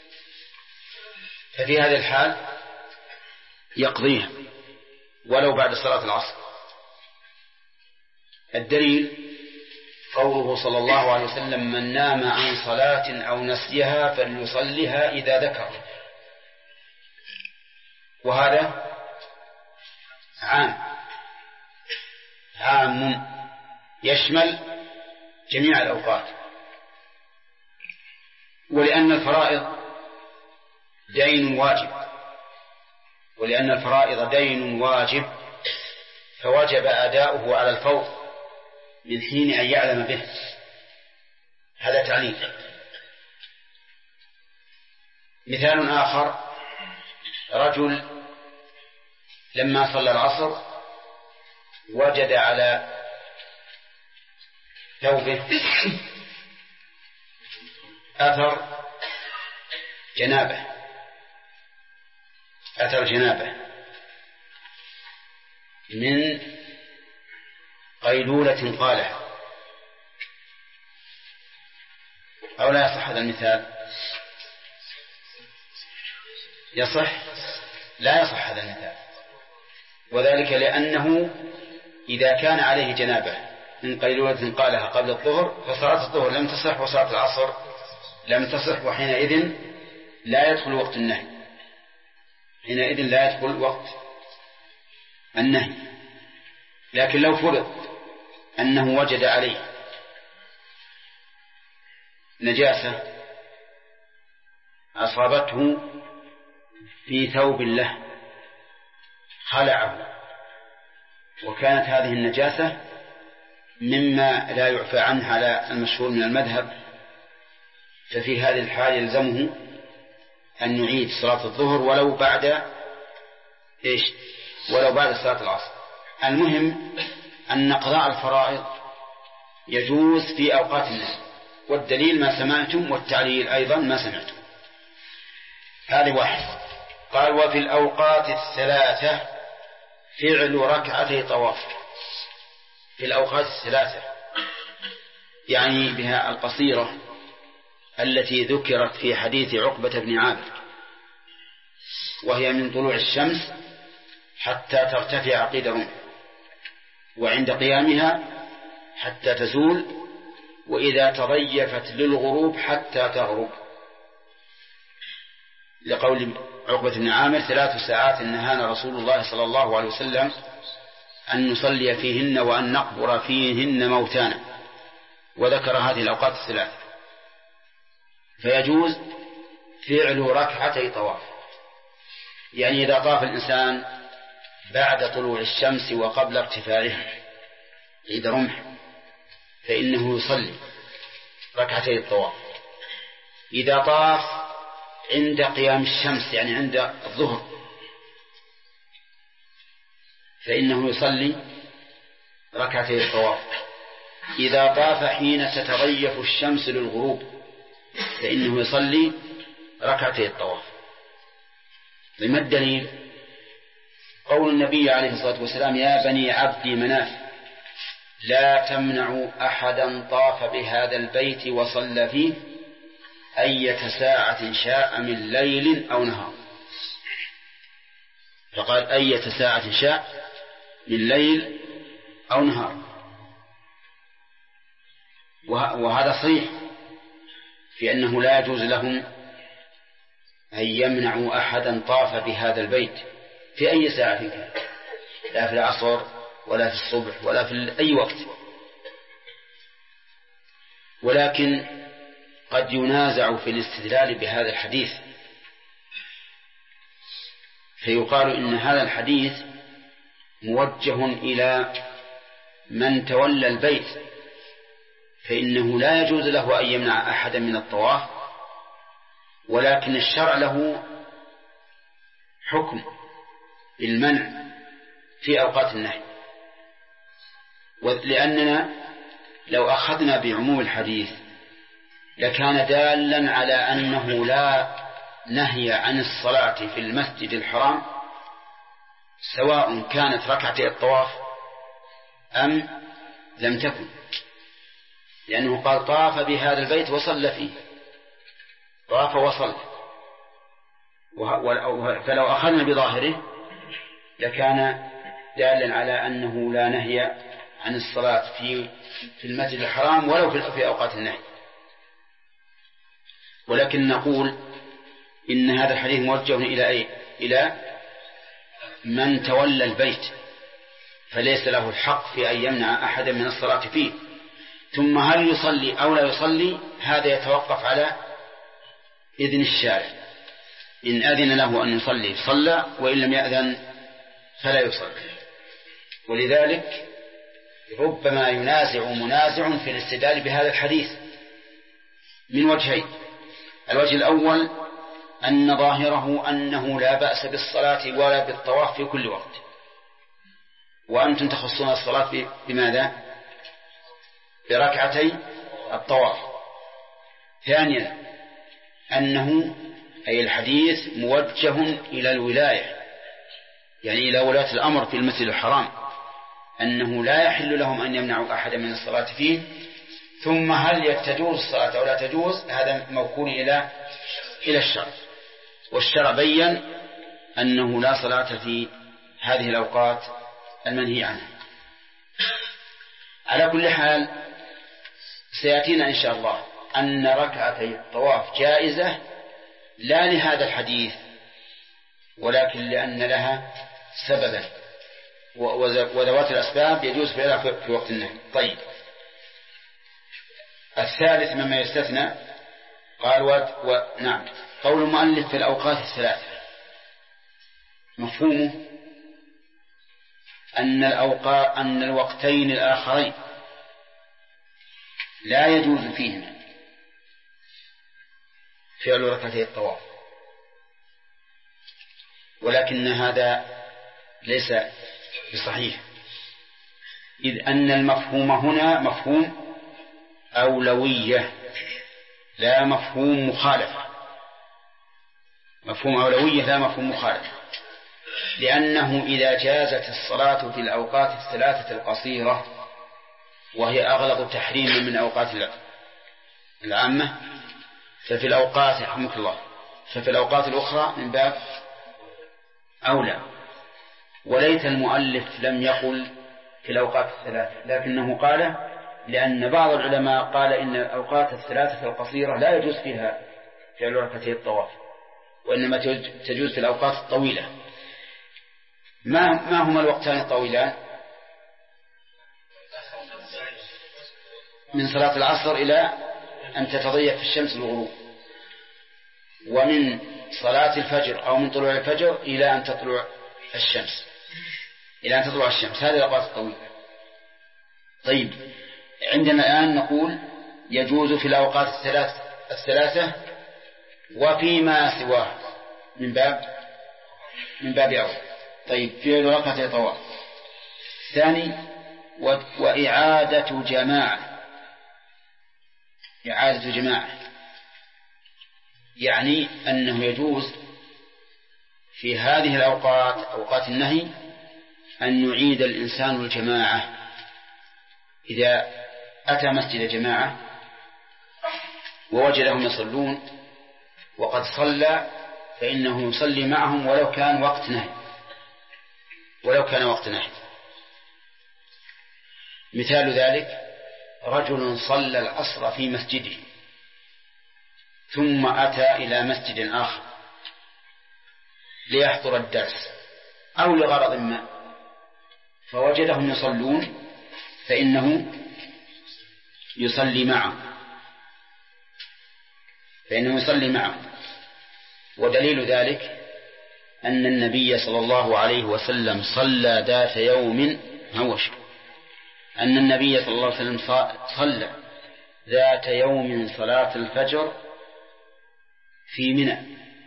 ففي هذه الحال يقضيها ولو بعد صلاة العصر. الدليل قوله صلى الله عليه وسلم من نام عن صلاة أو نسيها فليصلها إذا ذكر، وهذا عام يشمل جميع الأوقات. ولأن الفرائض دين واجب فوجب أداؤه على الفور من حين أن يعلم به، هذا تعليل. مثال آخر، رجل لما صلى العصر وجد على ثوبه أثر جنابة من قيلولة قالها، أو لا يصح هذا المثال؟ يصح؟ لا يصح هذا المثال، وذلك لأنه إذا كان عليه جنابة من قيلولة قالها قبل الظهر فصلاة الظهر لم تصح وصلاة العصر لم تصح، وحينئذ لا يدخل وقت النهي. لكن لو فرض أنه وجد عليه نجاسة أصابته في ثوب له خلعه، وكانت هذه النجاسة مما لا يعفى عنه على المشهور من المذهب، ففي هذه الحال يلزمه أن يعيد صلاة الظهر ولو بعد صلاة العصر. المهم أن قضاء الفرائض يجوز في أوقات النهي، والدليل ما سمعتم والتعليل أيضا ما سمعتم. هذه واحد. قال وفي الأوقات 3 فعل ركعتي طواف. في الأوقات 3 يعني بها القصيرة التي ذكرت في حديث عقبة بن عامر، وهي من طلوع الشمس حتى ترتفع قيد رمح، وعند قيامها حتى تزول، وإذا تضيفت للغروب حتى تغرب، لقول عقبة بن عامر 3 ساعات نهانا رسول الله صلى الله عليه وسلم أن نصلي فيهن وأن نقبر فيهن موتانا، وذكر هذه الأوقات الثلاث. فيجوز فعل ركعتي طواف، يعني إذا طاف الإنسان بعد طلوع الشمس وقبل ارتفاعها عيد رمح فإنه يصلي ركعتي الطواف. إذا طاف عند قيام الشمس يعني عند الظهر فإنه يصلي ركعتي الطواف. إذا طاف حين تتضيف الشمس للغروب فإنه يصلي ركعتي الطواف. لما الدليل؟ قول النبي عليه الصلاة والسلام: يا بني عبد مناف لا تمنعوا أحدا طاف بهذا البيت وصلى فيه أية ساعة شاء من ليل أو نهار. فقال أية ساعة شاء من ليل أو نهار، وهذا صحيح في أنه لا يجوز لهم أن يمنعوا أحدا طاف بهذا البيت في أي ساعة كان، لا في العصر ولا في الصبح ولا في أي وقت. ولكن قد ينازع في الاستدلال بهذا الحديث، فيقال إن هذا الحديث موجه إلى من تولى البيت، فإنه لا يجوز له أن يمنع أحدا من الطواف، ولكن الشرع له حكم بالمنع في أوقات النهي. لأننا لو أخذنا بعموم الحديث لكان دالا على أنه لا نهي عن الصلاة في المسجد الحرام سواء كانت ركعتي الطواف أم لم تكن، لأنه قال طاف بهذا البيت وصلى فيه، طاف وصلى، فلو أخذنا بظاهره لكان دالا على أنه لا نهي عن الصلاة في المسجد الحرام ولو في أوقات النهي. ولكن نقول إن هذا الحديث موجه إلى من تولى البيت، فليس له الحق في أن يمنع أحدا من الصلاة فيه. ثم هل يصلي أو لا يصلي هذا يتوقف على إذن الشارع، إن أذن له أن يصلي صلى، وإن لم يأذن فلا يصلي. ولذلك ربما ينازع منازع في الاستدلال بهذا الحديث من وجهين: الوجه الأول أن ظاهره أنه لا بأس بالصلاة ولا بالطواف في كل وقت، وأنتم تخصون الصلاة بماذا؟ بركعتي الطواف. ثانيا أنه أي الحديث موجه إلى الولاية، يعني إلى ولاة الأمر في المسجد الحرام، أنه لا يحل لهم أن يمنعوا أحدا من الصلاة فيه. ثم هل تجوز الصلاة أو لا تجوز هذا موكول إلى الشرع، والشرع بين أنه لا صلاة في هذه الأوقات المنهي عنها. على كل حال سيأتينا إن شاء الله أن ركعتي الطواف جائزة لا لهذا الحديث ولكن لأن لها سببا، وذوات الأسباب يجوز فعلها في وقت النهي. طيب، الثالث مما يستثنى قال نعم، قول المؤلف في الأوقات الثلاث مفهومه أن الوقتين الآخرين لا يجوز فيهما فعل ركعتي الطواف، ولكن هذا ليس بصحيح، إذ أن المفهوم هنا مفهوم أولوية لا مفهوم مخالفة، مفهوم أولوية لا مفهوم مخالفة، لأنه إذا جازت الصلاة في الأوقات الثلاثة القصيرة وهي أغلظ تحريم من أوقات العامة ففي الأوقات رحمك الله ففي الأوقات الأخرى من باب أولى. وليت المؤلف لم يقل في الأوقات الثلاثة، لكنه قال لأن بعض العلماء قال إن الأوقات الثلاثة القصيرة لا يجوز فيها فعل ركعتي الطواف، وإنما تجوز في الأوقات الطويلة. ما هما الوقتان الطويلان؟ من صلاة العصر إلى أن تتضيق الشمس الغروب، ومن صلاة الفجر أو من طلوع الفجر إلى أن تطلع الشمس، هذه الأوقات الطويلة. طيب، عندنا الآن نقول يجوز في الأوقات الثلاثة وفيما سواه من باب أول. طيب، في ركعتي طواف. ثاني، وإعادة جماعة، يعني أنه يجوز في هذه الأوقات أوقات النهي أن يعيد الإنسان الجماعة. إذا أتى مسجد جماعة ووجدهم يصلون وقد صلى فإنه يصلي معهم ولو كان وقت نهي. مثال ذلك رجل صلى العصر في مسجده ثم أتى إلى مسجد آخر ليحضر الدرس أو لغرض ما، فوجدهم يصلون فإنه يصلي معه. ودليل ذلك أن النبي صلى الله عليه وسلم صلى ذات يوم صلى ذات يوم صلاة الفجر في منى،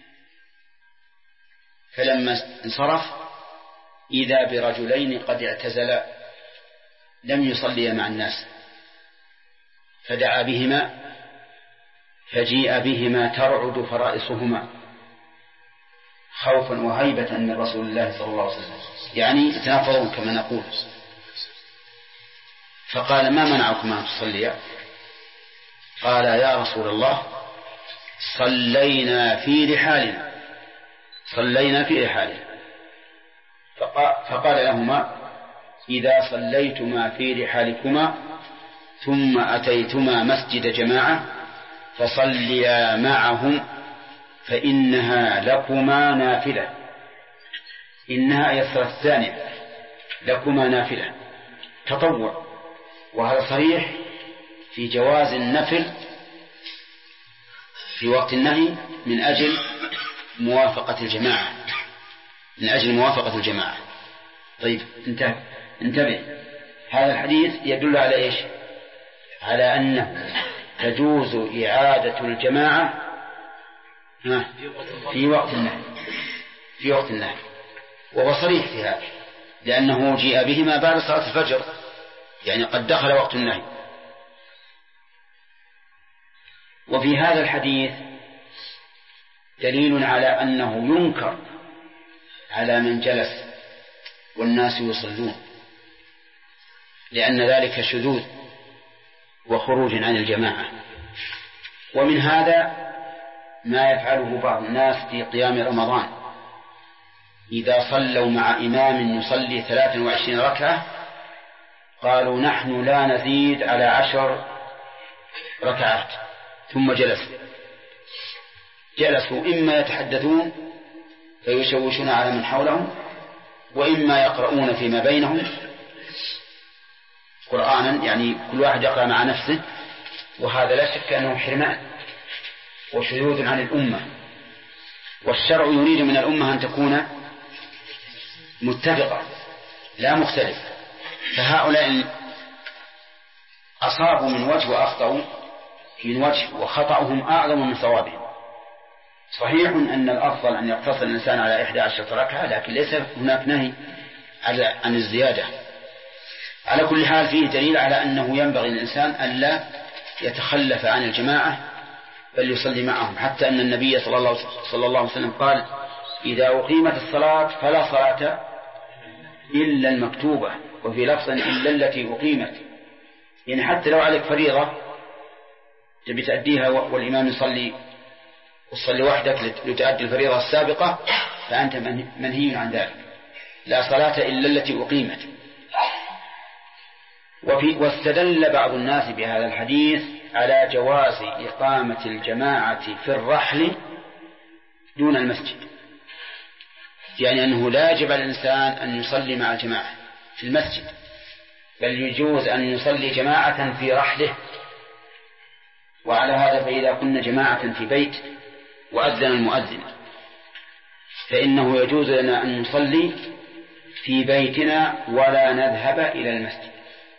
فلما انصرف إذا برجلين قد اعتزلا لم يصلي مع الناس، فدعا بهما فجيء بهما ترعد فرائصهما خوفا وهيبة من رسول الله صلى الله عليه وسلم، يعني يتنافرون كما نقول. فقال: ما منعكما أن تصليا؟ قال: يا رسول الله صلينا في رحالنا. فقال لهما: إذا صليتما في رحالكما ثم أتيتما مسجد جماعة فصليا معهم فإنها لكما نافلة. إنها هي الصلاة الثانية، لكما نافلة تطوع. وهذا صريح في جواز النفل في وقت النهي من أجل موافقة الجماعة. طيب، انتبه، هذا الحديث يدل على إيش؟ على أنه تجوز إعادة الجماعة في وقت النهي، وهو صريح في هذا، لأنه جيء بهما بعد صلاة الفجر، يعني قد دخل وقت النهي. وفي هذا الحديث دليل على أنه ينكر على من جلس والناس يصلون، لأن ذلك شذوذ وخروج عن الجماعة. ومن هذا ما يفعله بعض الناس في قيام رمضان، إذا صلوا مع إمام يصلي 23 ركعة قالوا: نحن لا نزيد على 10 ركعات. ثم جلسوا إما يتحدثون فيشوشون على من حولهم، وإما يقرؤون فيما بينهم قرآنا، يعني كل واحد يقرأ مع نفسه، وهذا لا شك أنه حرمان وشذوذ عن الأمة. والشرع يريد من الأمة أن تكون متفقة لا مختلفة، فهؤلاء أصابوا من وجه وأخطأوا من وجه، وخطأهم أعظم من صوابهم. صحيح أن الأفضل أن يقتصر الإنسان على 11 ركعة، لكن ليس هناك نهي عن الزيادة. على كل حال فيه دليل على أنه ينبغي للإنسان ألا يتخلف عن الجماعة بل يصلي معهم، حتى أن النبي صلى الله عليه وسلم قال: إذا أقيمت الصلاة فلا صلاة إلا المكتوبة، وفي لفظ إلا التي أقيمت. يعني حتى لو عليك فريضة تبي تأديها والإمام يصلي وصلي وحدك لتؤدي الفريضة السابقة، فأنت منهي عن ذلك، لا صلاة إلا التي أقيمت. واستدل بعض الناس بهذا الحديث على جواز إقامة الجماعة في الرحل دون المسجد، يعني أنه لا يجب على الإنسان أن يصلي مع الجماعة في المسجد، بل يجوز أن يصلي جماعة في رحله. وعلى هذا فإذا كنا جماعة في بيت وأذن المؤذن فإنه يجوز لنا أن نصلي في بيتنا ولا نذهب إلى المسجد،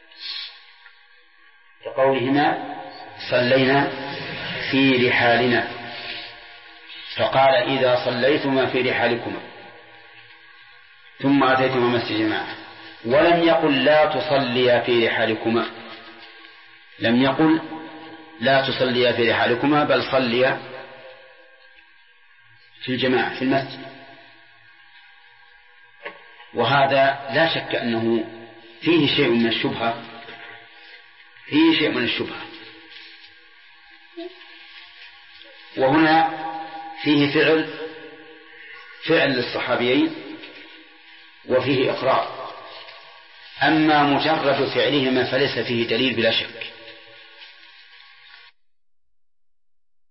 كقولهما صلينا في رحالنا، فقال إذا صليتما في رحالكما ثم أتيتما مسجد جماعة، ولم يقل لا تصليا في رحالكما، لم يقل لا تصليا في رحالكما، بل صليا في الجماعة في المسجد. وهذا لا شك أنه فيه شيء من الشبهة، وهنا فيه فعل للصحابيين وفيه إقرار. أما مجرد فعلهما فليس فيه دليل بلا شك،